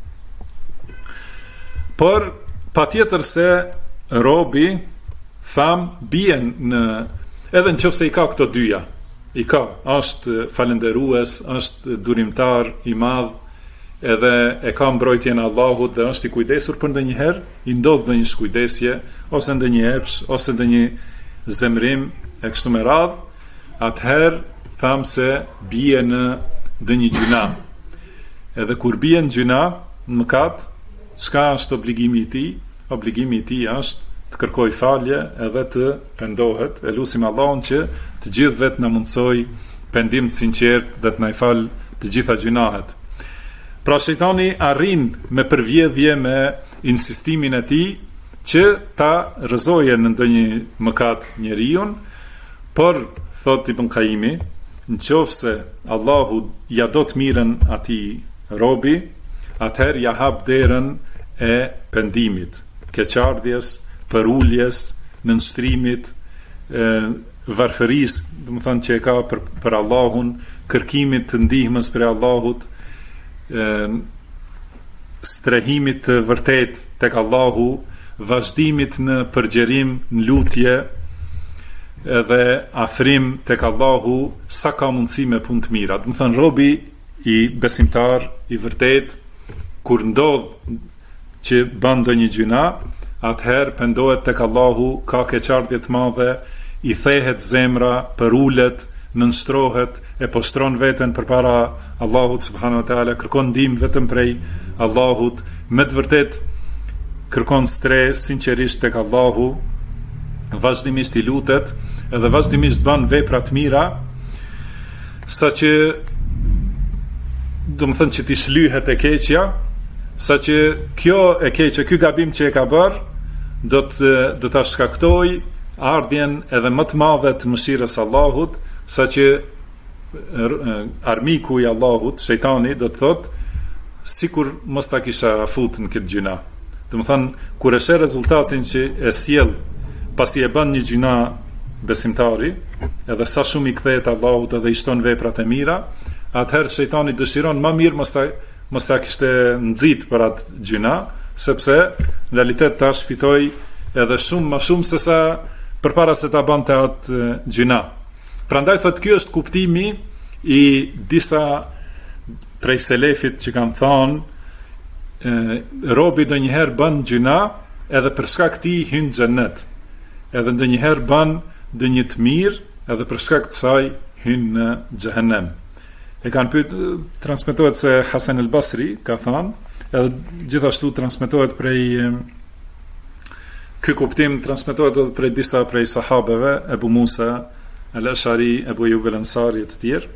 Por patjetër se robi bien në edhe nëse i ka këto dyja, i ka, është falënderues, është durimtar i madh, edhe e ka mbrojtjen e Allahut dhe është i kujdesur për ndonjëherë, i ndodh ndonjë shkujdesje ose ndonjë epsh ose ndonjë zemrim e kështu me radhë, atëherë tham se bie në ndonjë gjuna. Edhe kur bie në gjuna, në mëkat, çka është obligimi i tij? Obligimi i tij është të kërkoj falje edhe të pendohet. E lutim Allahun që të gjithëve të na mundsoj pendim të sinqert dhe të na i fal të gjitha gjunahet. Pra shejtani arrin me përvjedhje, me insistimin e tij që ta rrëzojë në ndonjë mëkat njeriu, por thot Ibn Qayyimi, nëse Allahu ja do të mirën atij robi, atëherë ja hap derën e pendimit, keqardhjes, përuljes, nënstrimit, varfërisë, do të thënë që e ka për Allahun, kërkimit të ndihmës për Allahut, strehimit të vërtet tek Allahu, vazhdimit në përgjerim, në lutje, edhe afrim tek Allahu sa ka mundësi me punë të mira. Do të thënë robi i besimtar i vërtet, kur ndodh që bën ndonjë gjuna, atëherë pendohet tek Allahu, ka keqardhje të madhe, i thehet zemra, përulet, nënshtrohet, e postron veten përpara Allahut subhanahu wa taala, kërkon ndihmë vetëm prej Allahut, me të vërtet kërkon stres sinqerisht tek Allahu, vazhdimisht i lutet, edhe vazhdimisht bën vepra të mira, saqë do të thënë që t'i shlyhet e keqja, saqë kjo e keqja, ky gabim që e ka bërë, do ta shkaktoj ardhjen edhe më të madhe të mëshirës Allahut, saqë armiku i Allahut, shejtani, do të thotë, sikur mos ta kisha futur në këtë gjuna. Do të thënë, kur e sheh rezultatin që e sjell pasi e bën një gjuna besimtari, edhe sa shumë i kthehet Allahut edhe i shton veprat e mira, atëherë shejtani dëshiron më mirë mos ta kishte nxit për atë gjuna, sepse në realitet ta shfitoi edhe shumë më shumë se sa përpara se ta bante atë gjuna. Prandaj thotë ky është kuptimi i disa prej selefit që kanë thonë robi ndonjëherë bën gjuna edhe për shkak të tij hyn në xhenet. Edhe ndonjëherë bën ndonjë të mirë edhe për shkak të saj hyn në xhehenem. E kanë transmetohet se Hasan al-Basri ka thënë, edhe gjithashtu transmetohet prej ky kuptim transmetohet edhe prej disa prej sahabeve, Ebu Musa al-Ashari, Ebu Ayyub al-Ansari e të tjerë.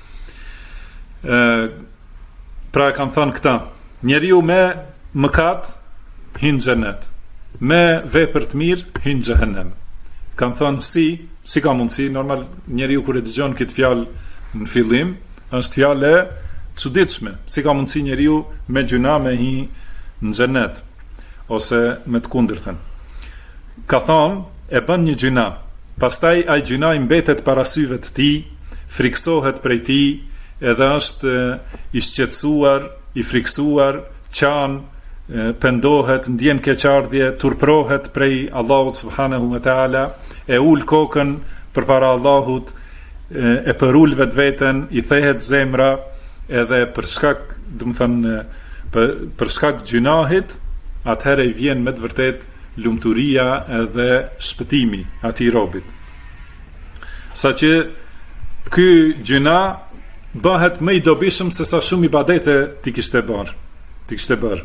Pra kanë thënë këta: njeriu me mëkat hyn në xhenet, me vepër të mirë hyn në xhehenem. Kanë thënë si ka mundësi, normal njeriu kur e dëgjon këtë fjalë në fillim, është fjalë e çuditshme. Si ka mundësi njeriu me gjuna me hi në xhenet ose me të kundërtën. Ka thonë, e bën një gjuna, pastaj ai gjuna i mbetet para syve të tij, friksohet prej tij, edhe është i shqetësuar, i friksuar, qan, pendohet, ndjen keqardhje, turprohet prej Allahut subhanahu wa taala, e ul kokën përpara Allahut, e përul vetveten, i thehet zemra, edhe për shkak, do të thënë, për shkak gjunahit, atëherë i vjen me të vërtet lumturia edhe shpëtimi atij robit. Saqë ky gjuna bëhet më i dobishëm se sa shumë ibadete ti kishte bërë.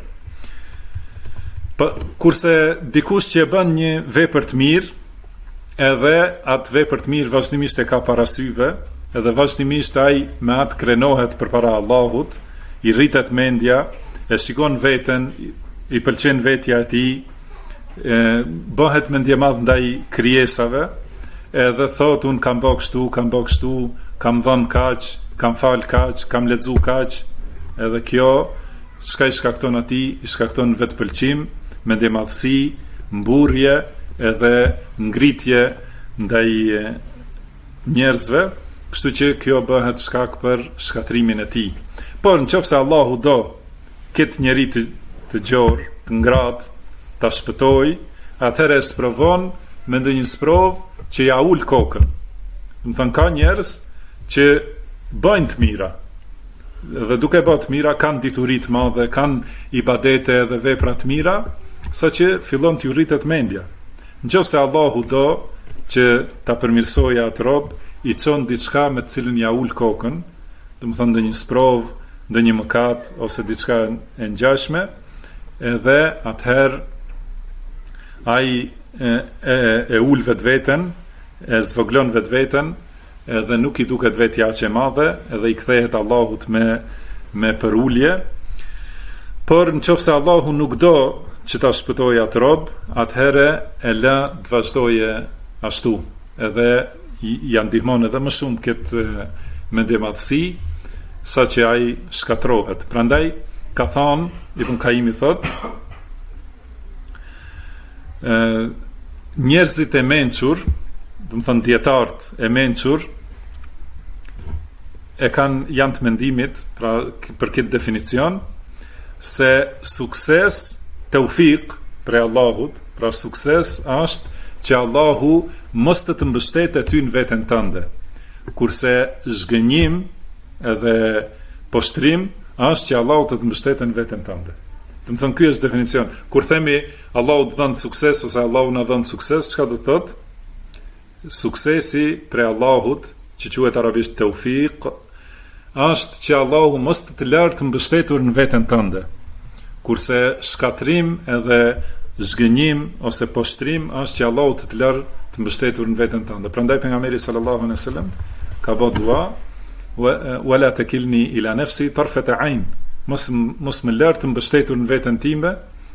Kurse dikush që e bën një vepër të mirë, edhe atë vepër të mirë vazhdimisht e ka parasyve, edhe vazhdimisht ai me atë krenohet përpara Allahut, i rritet mendja, e shikon veten, i pëlqen vetja e tij, bëhet mendje madh ndaj krijesave, edhe thot unë kam bërë kështu, kam dhënë kaq, kam fal kaq, kam lexu kaq, edhe kjo çka i shkakton atij, i shkakton vetpëlqim, mendjemadhësi, mburrje edhe ngritje ndaj njerëzve, kështu që kjo bëhet shkak për shkatrimin e tij. Por nëse Allahu do këtë njeri të gjorë, të ngratë, ta shpëtoj, atëherë e sprovon me ndonjë sprovë që ja ul kokën. Më thënë, ka njerëz që bëjnë të mira, dhe duke bërë të mira kanë dituri të madhe, kanë ibadete dhe vepra të mira, saqë fillon t'ju rritet mendja. Nëse Allahu do që ta përmirësojë atë rob, i çon diçka me të cilën ja ul kokën, do të thonë ndonjë sprovë, ndonjë mëkat ose diçka e ngjashme, edhe atëherë ai e ul vetveten, e zvoglon vetveten, edhe nuk i duket vetja aq e madhe, edhe i kthehet Allahut me përulje. Por nëse Allahu nuk do që ta shpëtojë atë rob, atëherë e lë të vazhdoje ashtu, edhe ja ndihmon edhe më shumë këtë mendjemadhësi, sa që ai shkatrohet. Prandaj ka thënë Ibn Kaimi thot, njerëzit e mençur, do të thënë dietarët e mençur, janë të mendimit, pra për këtë definicion, se sukses teufik prej Allahut, pra sukses është që Allahu mos të mbështetet ty në veten tënde, kurse zhgënjim edhe poshtrim është që Allahu të mbështetet në veten tënde. Do të thënë, ky është definicion. Kur themi Allahu të dhënë sukses ose Allahu na dhënë sukses, çka do të thotë? Suksesi prej Allahut, që quhet arabisht teufik, është që Allahu mos të lërë të mbështetur në veten tënde. Kurse shkatrim edhe zhgënjim ose poshtrim është që Allahu të lërë të mbështetur në veten tënde. Prandaj pejgamberi sallallahu alaihi wasallam ka bërë dua, wala takilni ila nafsi tarfata ayn. Mos më lër të mbështetur në veten time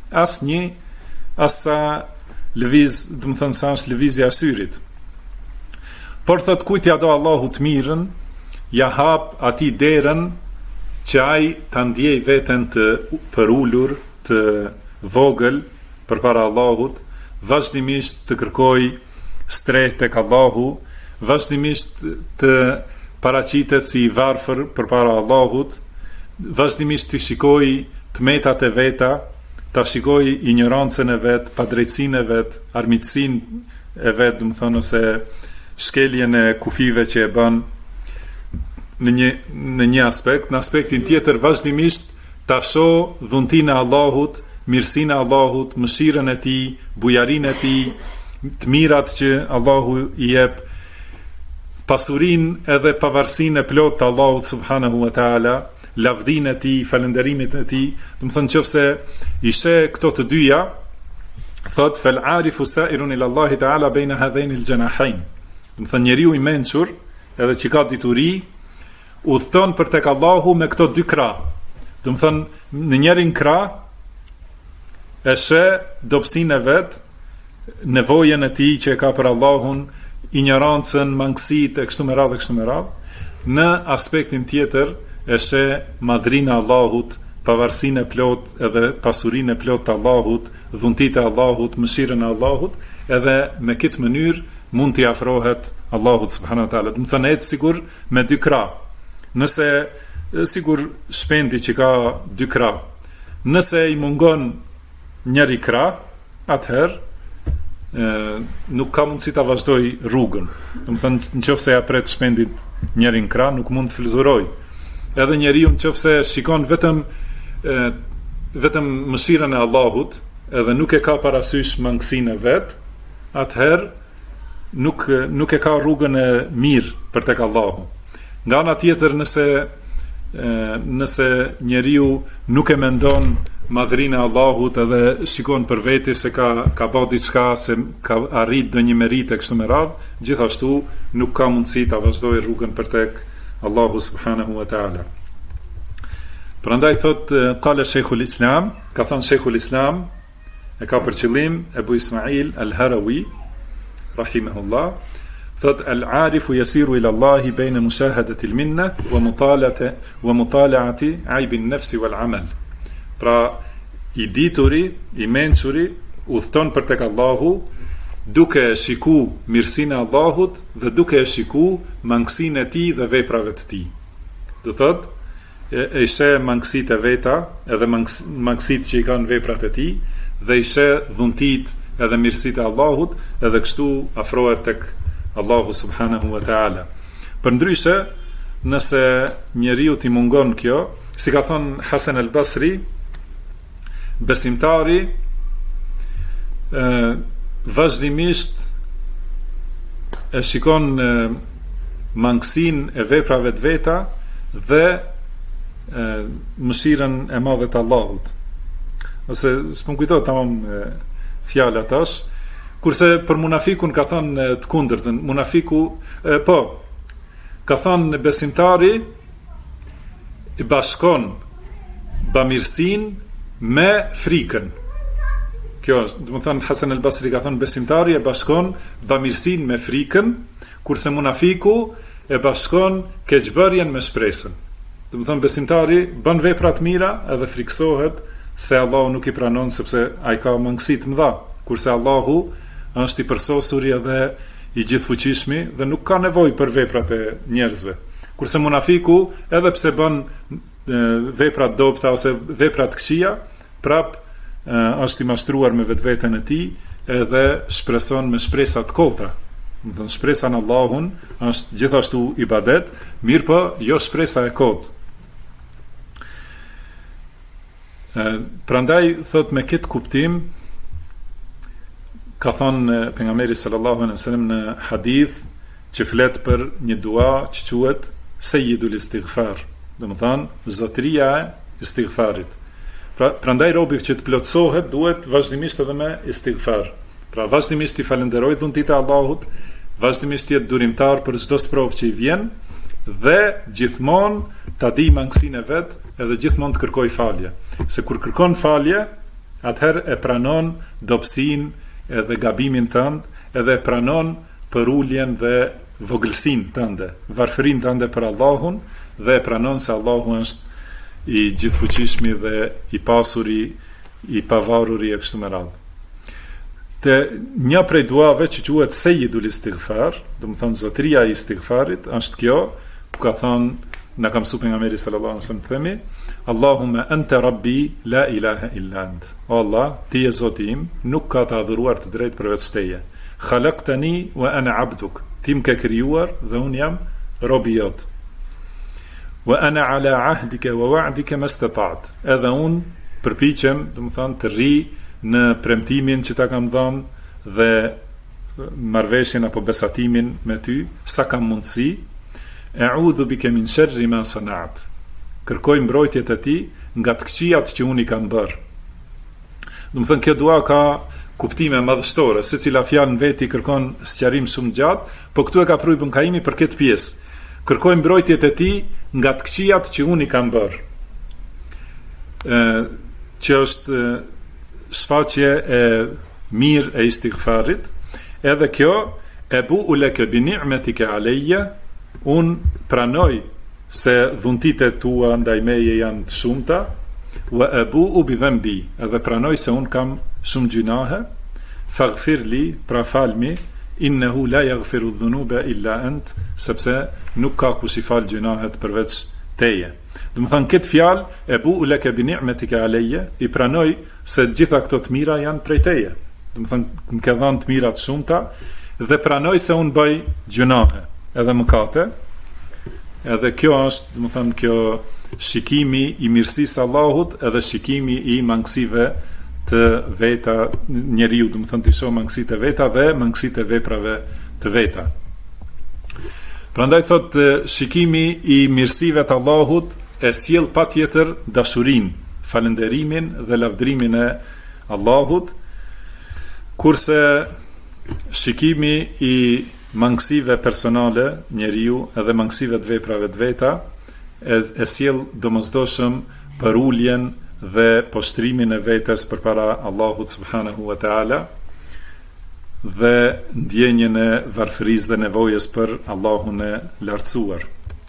asa lëviz, do të thënë sa është lëvizja e syrit. Por thot, kujt ja do Allahu të mirën, ja hap atij derën që ai ta ndjej veten të përulur, të vogël përpara Allahut, vazhdimisht të kërkoj strehë tek Allahu, vazhdimisht të paraqitet si i varfër përpara Allahut, vazhdimisht të shikoj të metat e veta, të shikoj ignorancën e vet, padrejtësinë e vet, armiqësinë e vet, do të thonë, ose shkeljen e kufive që e bën në një aspekt, në aspektin tjetër vazhdimisht ta shoh dhuntinë e Allahut, mirësinë e Allahut, mëshirën e tij, bujarinë e tij, të mirat që Allahu i jep, pasurinë edhe pavarësinë e plotë të Allahut subhanahu wa taala, lavdinë e tij, falënderimin e tij. Do të thonë, nëse i sheh këto të dyja, thot fel arifu sa'irun ila Allah taala baina hadhain al-janahain. Do të thonë, njeriu i mençur, edhe që ka dituri, udhton për tek Allahu me këto dy krah. Do të thonë, në njërin krah e sheh dobësinë e vet, nevojën e tij që e ka për Allahun, ignorancën, mangësitë e kështu me radhë. Në aspektin tjetër e sheh madhrinë e Allahut, pavarësinë e plot edhe pasurinë e plot të Allahut, dhuntitë e Allahut, mëshirën e Allahut, edhe me këtë mënyrë mund t'i afrohet Allahut subhanahu wa taala. Do të thonë, sigur me dy krah. Nëse sigur shpendi që ka dy krah, nëse i mungon njëri krah, atëherë nuk ka mundësi ta vazhdoj rrugën. Do të thonë, nëse ja pret shpendit njërin krah, nuk mund të fluturoj. Edhe njeriu nëse shikon vetëm mëshirën e Allahut, edhe nuk e ka parasysh mangësinë e vet, atëherë nuk e ka rrugën e mirë për tek Allahu. Nga ana tjetër, nëse njeriu nuk e mendon madhrinë e Allahut edhe shikon për veti se ka bërë diçka, se ka arrit ndonjë merite kështu me radhë, gjithashtu nuk ka mundësi ta vazhdojë rrugën për tek Allahu subhanahu wa taala. Prandaj thot qala Sheikhul Islam, ka thënë Sheikhul Islam, e ka për qëllim Ebu Ismail al-Harawi rahimahullah, thot al-arifu yasiru ila Allahi bayna mushahadati al-minna wa mutala'ati aib an-nafs wal-amal. Pra, i dituri, i mençuri udhton për tek Allahu duke shiku mirësinë e Allahut dhe duke shiku mangësinë e tij dhe veprave të tij. Do thot e sheh mangësitë e veta, edhe mangësitë që i kanë veprat e tij, dhe i sheh dhuntit edhe mirësitë e Allahut, edhe kështu afrohet tek Allahu subhanahu wa taala. Përndryshe, nëse njeriu t'i mungon kjo, si ka thënë Hasan al-Basri, besimtari vazhdimisht e shikon mangësinë e veprave të veta dhe mëshirën e madhe të Allahut. Ose s'pun kujtohet tamam fjala tash, kurse për munafikun ka thënë të kundërtën. Munafiku ka thënë besimtari i bashkon bamirësinë me frikën. Kjo është, do të thënë Hasan al-Basri ka thënë besimtari e bashkon bamirësinë me frikën, kurse munafiku e bashkon keqbërjen me shpresën. Do të thënë besimtari bën vepra të mira edhe friksohet se Allahu nuk i pranon sepse ai ka mangësi të mëdha, kurse Allahu është i përsosur edhe i gjithfuqishmi dhe nuk ka nevojë për veprat e njerëzve. Kurse munafiku, edhe pse bën vepra të dobta ose vepra të këqija, prap është i mashtruar me vetveten e tij edhe shpreson me shpresa të kota. Do të thënë shpresa në Allahun është gjithashtu ibadet, mirë po jo shpresa e kotë. Prandaj thot me këtë kuptim ka thënë pejgamberi sallallahu alaihi wasallam në hadith që flet për një dua që quhet Sayyidul Istighfar, do të thënë zotëria e istighfarit. Prandaj robi që të plotësohet duhet vazhdimisht edhe me istighfar. Pra vazhdimisht i falenderoj dhuntit e Allahut, vazhdimisht jetë durimtar për çdo sprovë që i vjen dhe gjithmonë ta di mangësinë e vet edhe gjithmonë të kërkoj falje. Se kur kërkon falje, atëherë e pranon dobësinë edhe gabimin tënd, edhe e pranon përuljen dhe vogëlsinë tënde, varfërinë tënde për Allahun, dhe e pranon se Allahu është i gjithfuqishmi dhe i pasuri, i pavaruri e kështu me radhë. Te një prej duave që quhet Sayyidul Istighfar, do të thonë zotëria e istighfarit, është kjo, ku ka thënë na ka mësuar pejgamberi sallallahu alaihi wasallam, themi Allahumma anta rabbi la ilaha illa ant. O Allah, ti je Zoti im, nuk ka të adhuruar të drejtë përveç teje. Khalaqtani wa ana abduk. Ti më ke krijuar dhe un jam robi jot. Wa ana ala ahdika wa wa'dika mastata'at. Edhe un përpiqem, do të thonë, të rri në premtimin që ta kam dhënë dhe marrveshjen apo besatimin me ty sa kam mundësi. A'udhu bika min sharri ma sana'at. Kërkoj mbrojtjet e ti nga të këqijat që unë i kam bërë. Do të thënë, kjo dua ka kuptime madhështore, secila fjalë në veti kërkon sqarim shumë gjatë, po këtu e ka pru Ibn Kaimi për këtë pjesë. Kërkoj mbrojtjet e ti nga të këqijat që unë i kam bërë. Që është shfaqje e mirë e istighfarit, edhe kjo e bu uleke bi ni'metike alejja, unë pranoj se dhuntitë tua ndaj meje janë të shumta, wa abu bi dhanbi, edhe pranoj se unë kam shumë gjunahe, faghfirli, pra falmi, innehu la yaghfiru dhunuba illa ant, sepse nuk ka kush i fal gjunahet përveç teje. Do të thënë, këtë fjalë e bu laka bi ni'matika alayya, i pranoj se gjitha këto të mira janë prej teje. Do të thënë, më ke dhënë të mira të shumta dhe pranoj se unë bëj gjunahe, edhe mëkate. Edhe kjo është, do të thënë, kjo shikimi i mirësisë Allahut edhe shikimi i mangësive të veta, njeriu, do të thonë të shoh mangësitë e veta dhe mangësitë e veprave të veta. Prandaj thot shikimi i mirësive të Allahut e sjell patjetër dashurinë, falënderimin dhe lavdrimin e Allahut, kurse shikimi i mangësive personale njeriu edhe mangësive të veprave të veta e sjell domosdoshëm përuljen dhe poshtrimin e vetes përpara Allahut subhanahu wa taala dhe ndjenjen e varfërisë dhe nevojës për Allahun e lartësuar.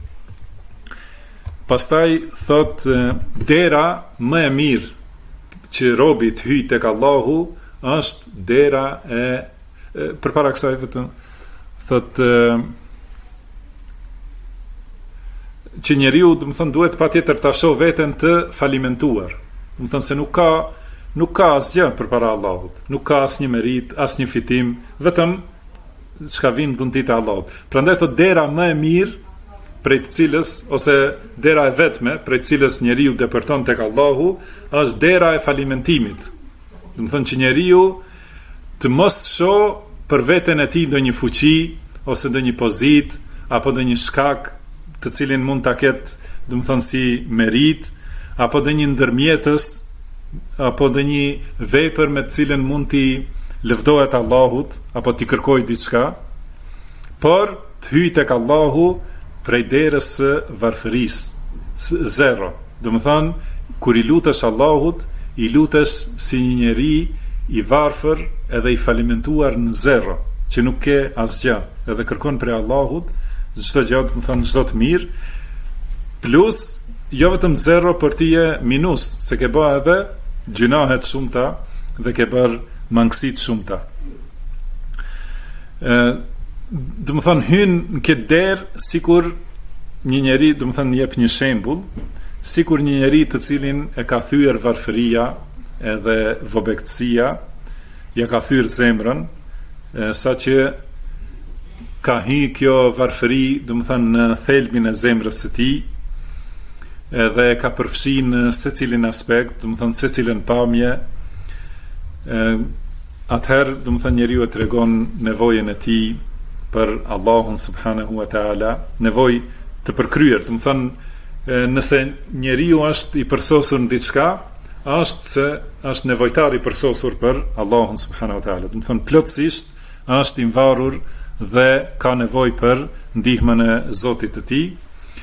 Pastaj thot dera më e mirë që robi të hyjë tek Allahu është dera e përpara kësaj vetëm thot që njeriu, do të thonë, duhet patjetër ta shoh veten të falimentuar. Do të thonë se nuk ka asgjë përpara Allahut, nuk ka asnjë merit, asnjë fitim, vetëm çka vjen dhuntit e Allahut. Prandaj thot dera më e mirë prej të cilës, ose dera e vetme prej të cilës njeriu depërton tek Allahu, është dera e falimentimit. Do të thonë që njeriu të mos shoh për veten e tij ndonjë fuqi ose ndonjë pozitë apo ndonjë shkak të cilin mund ta ketë, do të thonë, si merit apo ndonjë ndërmjetës apo ndonjë vepër me të cilën mund t'i lëvdohet Allahut apo t'i kërkojë diçka, por të hyjë tek Allahu prej derës së varfërisë, zero. Do të thonë, kur i lutesh Allahut, i lutesh si një njeri i varfër edhe i falimentuar në zero, që nuk ke asgjë, edhe kërkon prej Allahut çdo gjë, do të thonë çdo të mirë, plus jo vetëm zero për ti e minus, se ke bë edhe gjunahet shumëta dhe ke bërë mangësit shumëta. Do të thonë hyn në këtë derë sikur një njeri, do të thonë jep një shembull, sikur një njeri të cilin e ka thyer varfëria edhe vobegtësia, ja ka thyer zemrën, saqë ka hi kjo varfëri, do të thënë, në thelbin e zemrës së tij, edhe ka përfshi në secilin aspekt, do të thënë secilën pamje. Atëherë, do të thënë, njeriu e tregon nevojën e tij për Allahun subhanahu wa taala, nevojë të përkryer, do të thënë, nëse njeriu është i përsosur në diçka, është nevojtar i përsosur për Allahun subhanahu wa taala. Do të thënë, plotësisht është i varur dhe ka nevojë për ndihmën e Zotit të tij,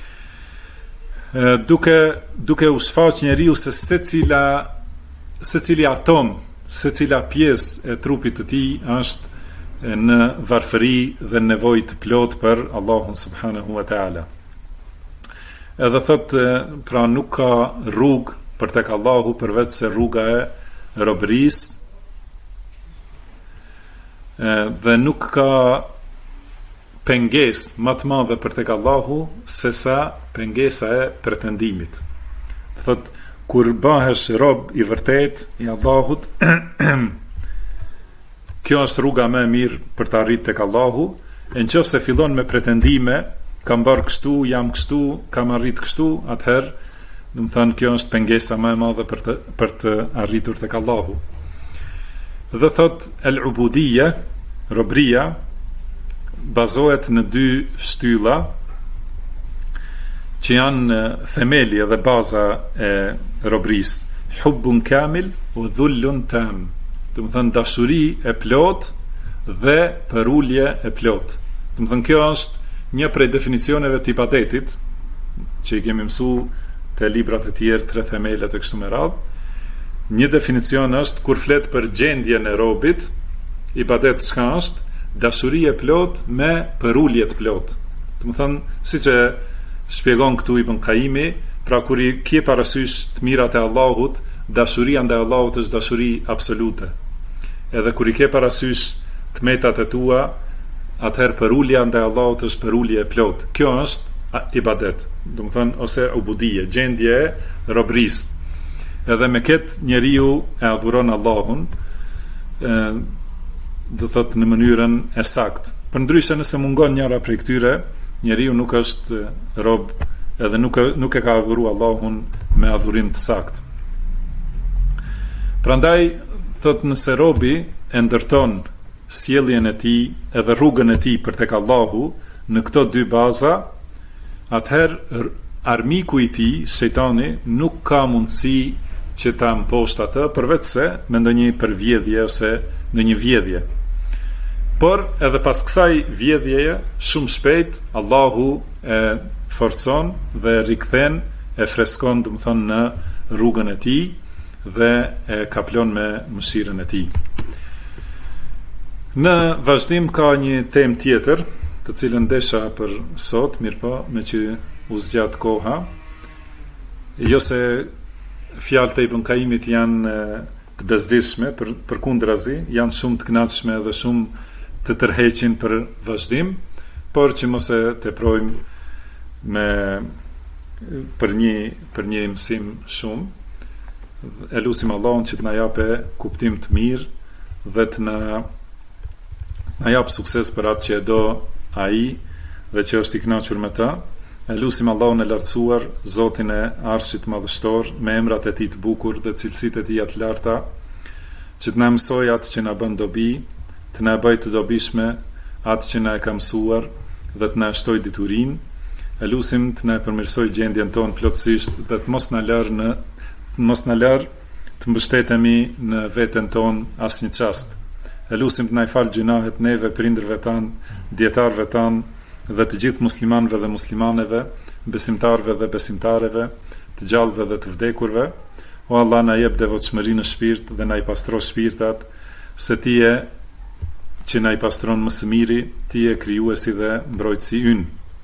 duke u shfaq njeriu se secili atom, secila pjesë e trupit të tij është në varfëri dhe nevojë të plot për Allahun subhanahu wa taala. Edhe thot, pra nuk ka rrugë për tek Allahu përveç se rruga e robërisë, dhe nuk ka pengesë më të madhe për tek Allahu se sa pengesa e pretendimit. Thot, kur bëhesh rob i vërtet i Allahut, kjo është rruga më e mirë për të arritur tek Allahu. Nëse fillon me pretendime, kam bërë kështu, jam kështu, kam arrit kështu, atëherë, do të thënë, kjo është pengesa më e madhe për të arritur tek Allahu. Dhe thot, el-ubudiyya, robëria, bazohet në dy shtylla që janë themeli dhe baza e robërisë, hubbun kamil u dhullun tam. Do të thënë, dashuri e plot dhe përulje e plot. Do të thënë, kjo është një prej definicioneve të ibadetit që i kemi mësuar te librat e tjerë, 3 themelet e kështu me radhë. Një definicion është kur flet për gjendjen e robit, ibadet çka është? Dashuri e plot me përulje të plot. Do të thënë, siç e shpjegon këtu Ibn Qayyimi, pra kur i ke parasysh të mirat e Allahut, dashuria ndaj Allahut është dashuri absolute. Edhe kur i ke parasysh të metat e tua, atëherë përulja ndaj Allahut është përulje e plot. Kjo është ibadet, do të thënë, ose ubudie, gjendje e robërisë. Edhe me këtë njeriu e adhuron Allahun, do thot në mënyrën e saktë. Përndryshe nëse mungon njëra prej këtyre, njeriu nuk është rob edhe nuk e ka adhuruar Allahun me adhurim të saktë. Prandaj thot nëse robi e ndërton sjelljen e tij edhe rrugën e tij për tek Allahu në këto dy baza, atëherë armiku i tij, shejtani, nuk ka mundësi që ta mposht atë përveç se me ndonjë përvjedhje ose në një vjedhje. Por edhe pas kësaj vjedhjeje, shumë shpejt Allahu e forcon dhe rikthen, e freskon, do të thonë, në rrugën e tij dhe e kaplon me mëshirën e tij. Në vazhdim ka një temë tjetër, të cilën desha për sot, mirëpo, me që u zgjat koha. Jo se fjalët e Ibn Qayyimit janë të bezdishme, përkundrazi, janë shumë të kënaqshme dhe shumë të tërheqin për vazhdim, por që mos e teprojmë për një mësim shumë. E lutim Allahun që të na japë kuptim të mirë dhe të na jap sukses për atë që e do ai dhe që është i kënaqur me ta. E lutim Allahun e lartësuar, Zotin e Arshit Madhështor, me emrat e tij të bukur dhe cilësitë e tij të larta, që të na mësojë atë që na bën dobi, të na bëjë të dobishme atë që na e ka mësuar dhe të na shtojë diturinë. E lutim të na përmirësojë gjendjen tonë plotësisht dhe të mos na lër të mbështetemi në veten tonë asnjë çast. E lutim të na falë gjunahet neve, prindërve tan, dietarëve tan dhe të gjithë muslimanëve dhe muslimaneve, besimtarëve dhe besimtareve, të gjallëve dhe të vdekurve. O Allah, na jep devotshmëri në shpirt dhe na i pastro shpirtat, se ti je që na i pastron më së miri, ti je krijuesi dhe mbrojtësi ynë.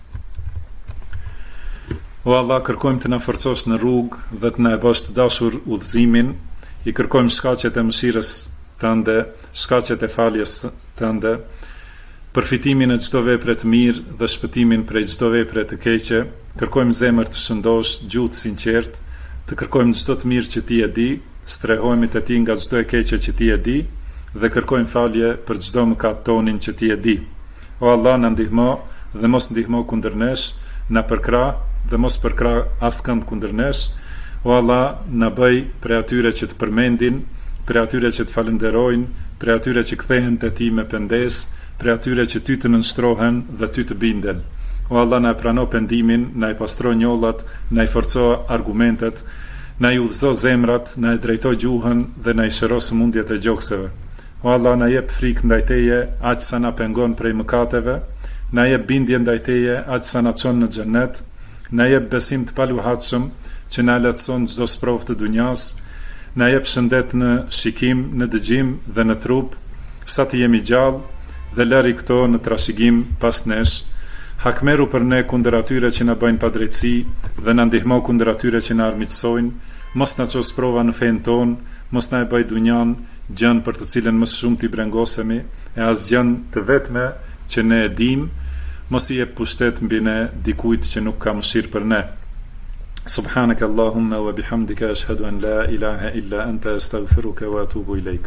O Allah, kërkojmë të na forcosh në rrugë dhe të na e bësh të dashur udhëzimin, i kërkojmë shkaqet e mëshirës tënde, shkaqet e faljes tënde, përfitimin e çdo vepre të mirë dhe shpëtimin prej çdo vepre të keqe. Kërkojmë zemër të shëndosh, gjuhë të sinqert, të kërkojmë çdo të mirë që ti e di, strehohemi te ti nga çdo e keqe që ti e di dhe kërkojmë falje për çdo mëkat tonin që ti e di. O Allah, na ndihmo dhe mos ndihmo kundër nesh, na përkrah dhe mos përkrah askënd kundër nesh. O Allah, na bëj prej atyre që të përmendin, prej atyre që të falenderojnë, prej atyre që kthehen te ti me pendes, prej atyre që ty të nënshtrohen dhe ty të binden. O Allah, na e prano pendimin, na i pastro njollat, na i forco argumentet, na i udhëzo zemrat, na i drejto gjuhën dhe na i shëro sëmundjet e gjokseve. O Allah, na jep frikë ndaj teje, aq sa na pengon prej mëkateve, na jep bindje ndaj teje, aq sa na çon në xhennet, na jep besim të paluhatshëm që na lehtëson çdo sprovë të dunjas, na jep shëndet në shikim, në dëgjim dhe në trup, sa të jemi gjallë dhe lëri këto në trashëgim pas nesh. Hakmeru për ne kundër atyre që na bëjnë padrejtësi dhe na ndihmo kundër atyre që na armiqsojnë. Mos na ços prova në fen ton, mos na e bëj dunjan gjën për të cilën më shumë t'i brengosemi, e as gjën të vetme që ne e dim. Mos i jep pushtet mbi ne dikujt që nuk ka mëshirë për ne. Subhanaka Allahumma wa bihamdika ashhadu an la ilaha illa anta astaghfiruka wa atubu ilaik.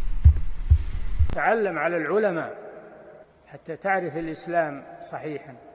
تعلم على العلماء حتى تعرف الإسلام صحيحا.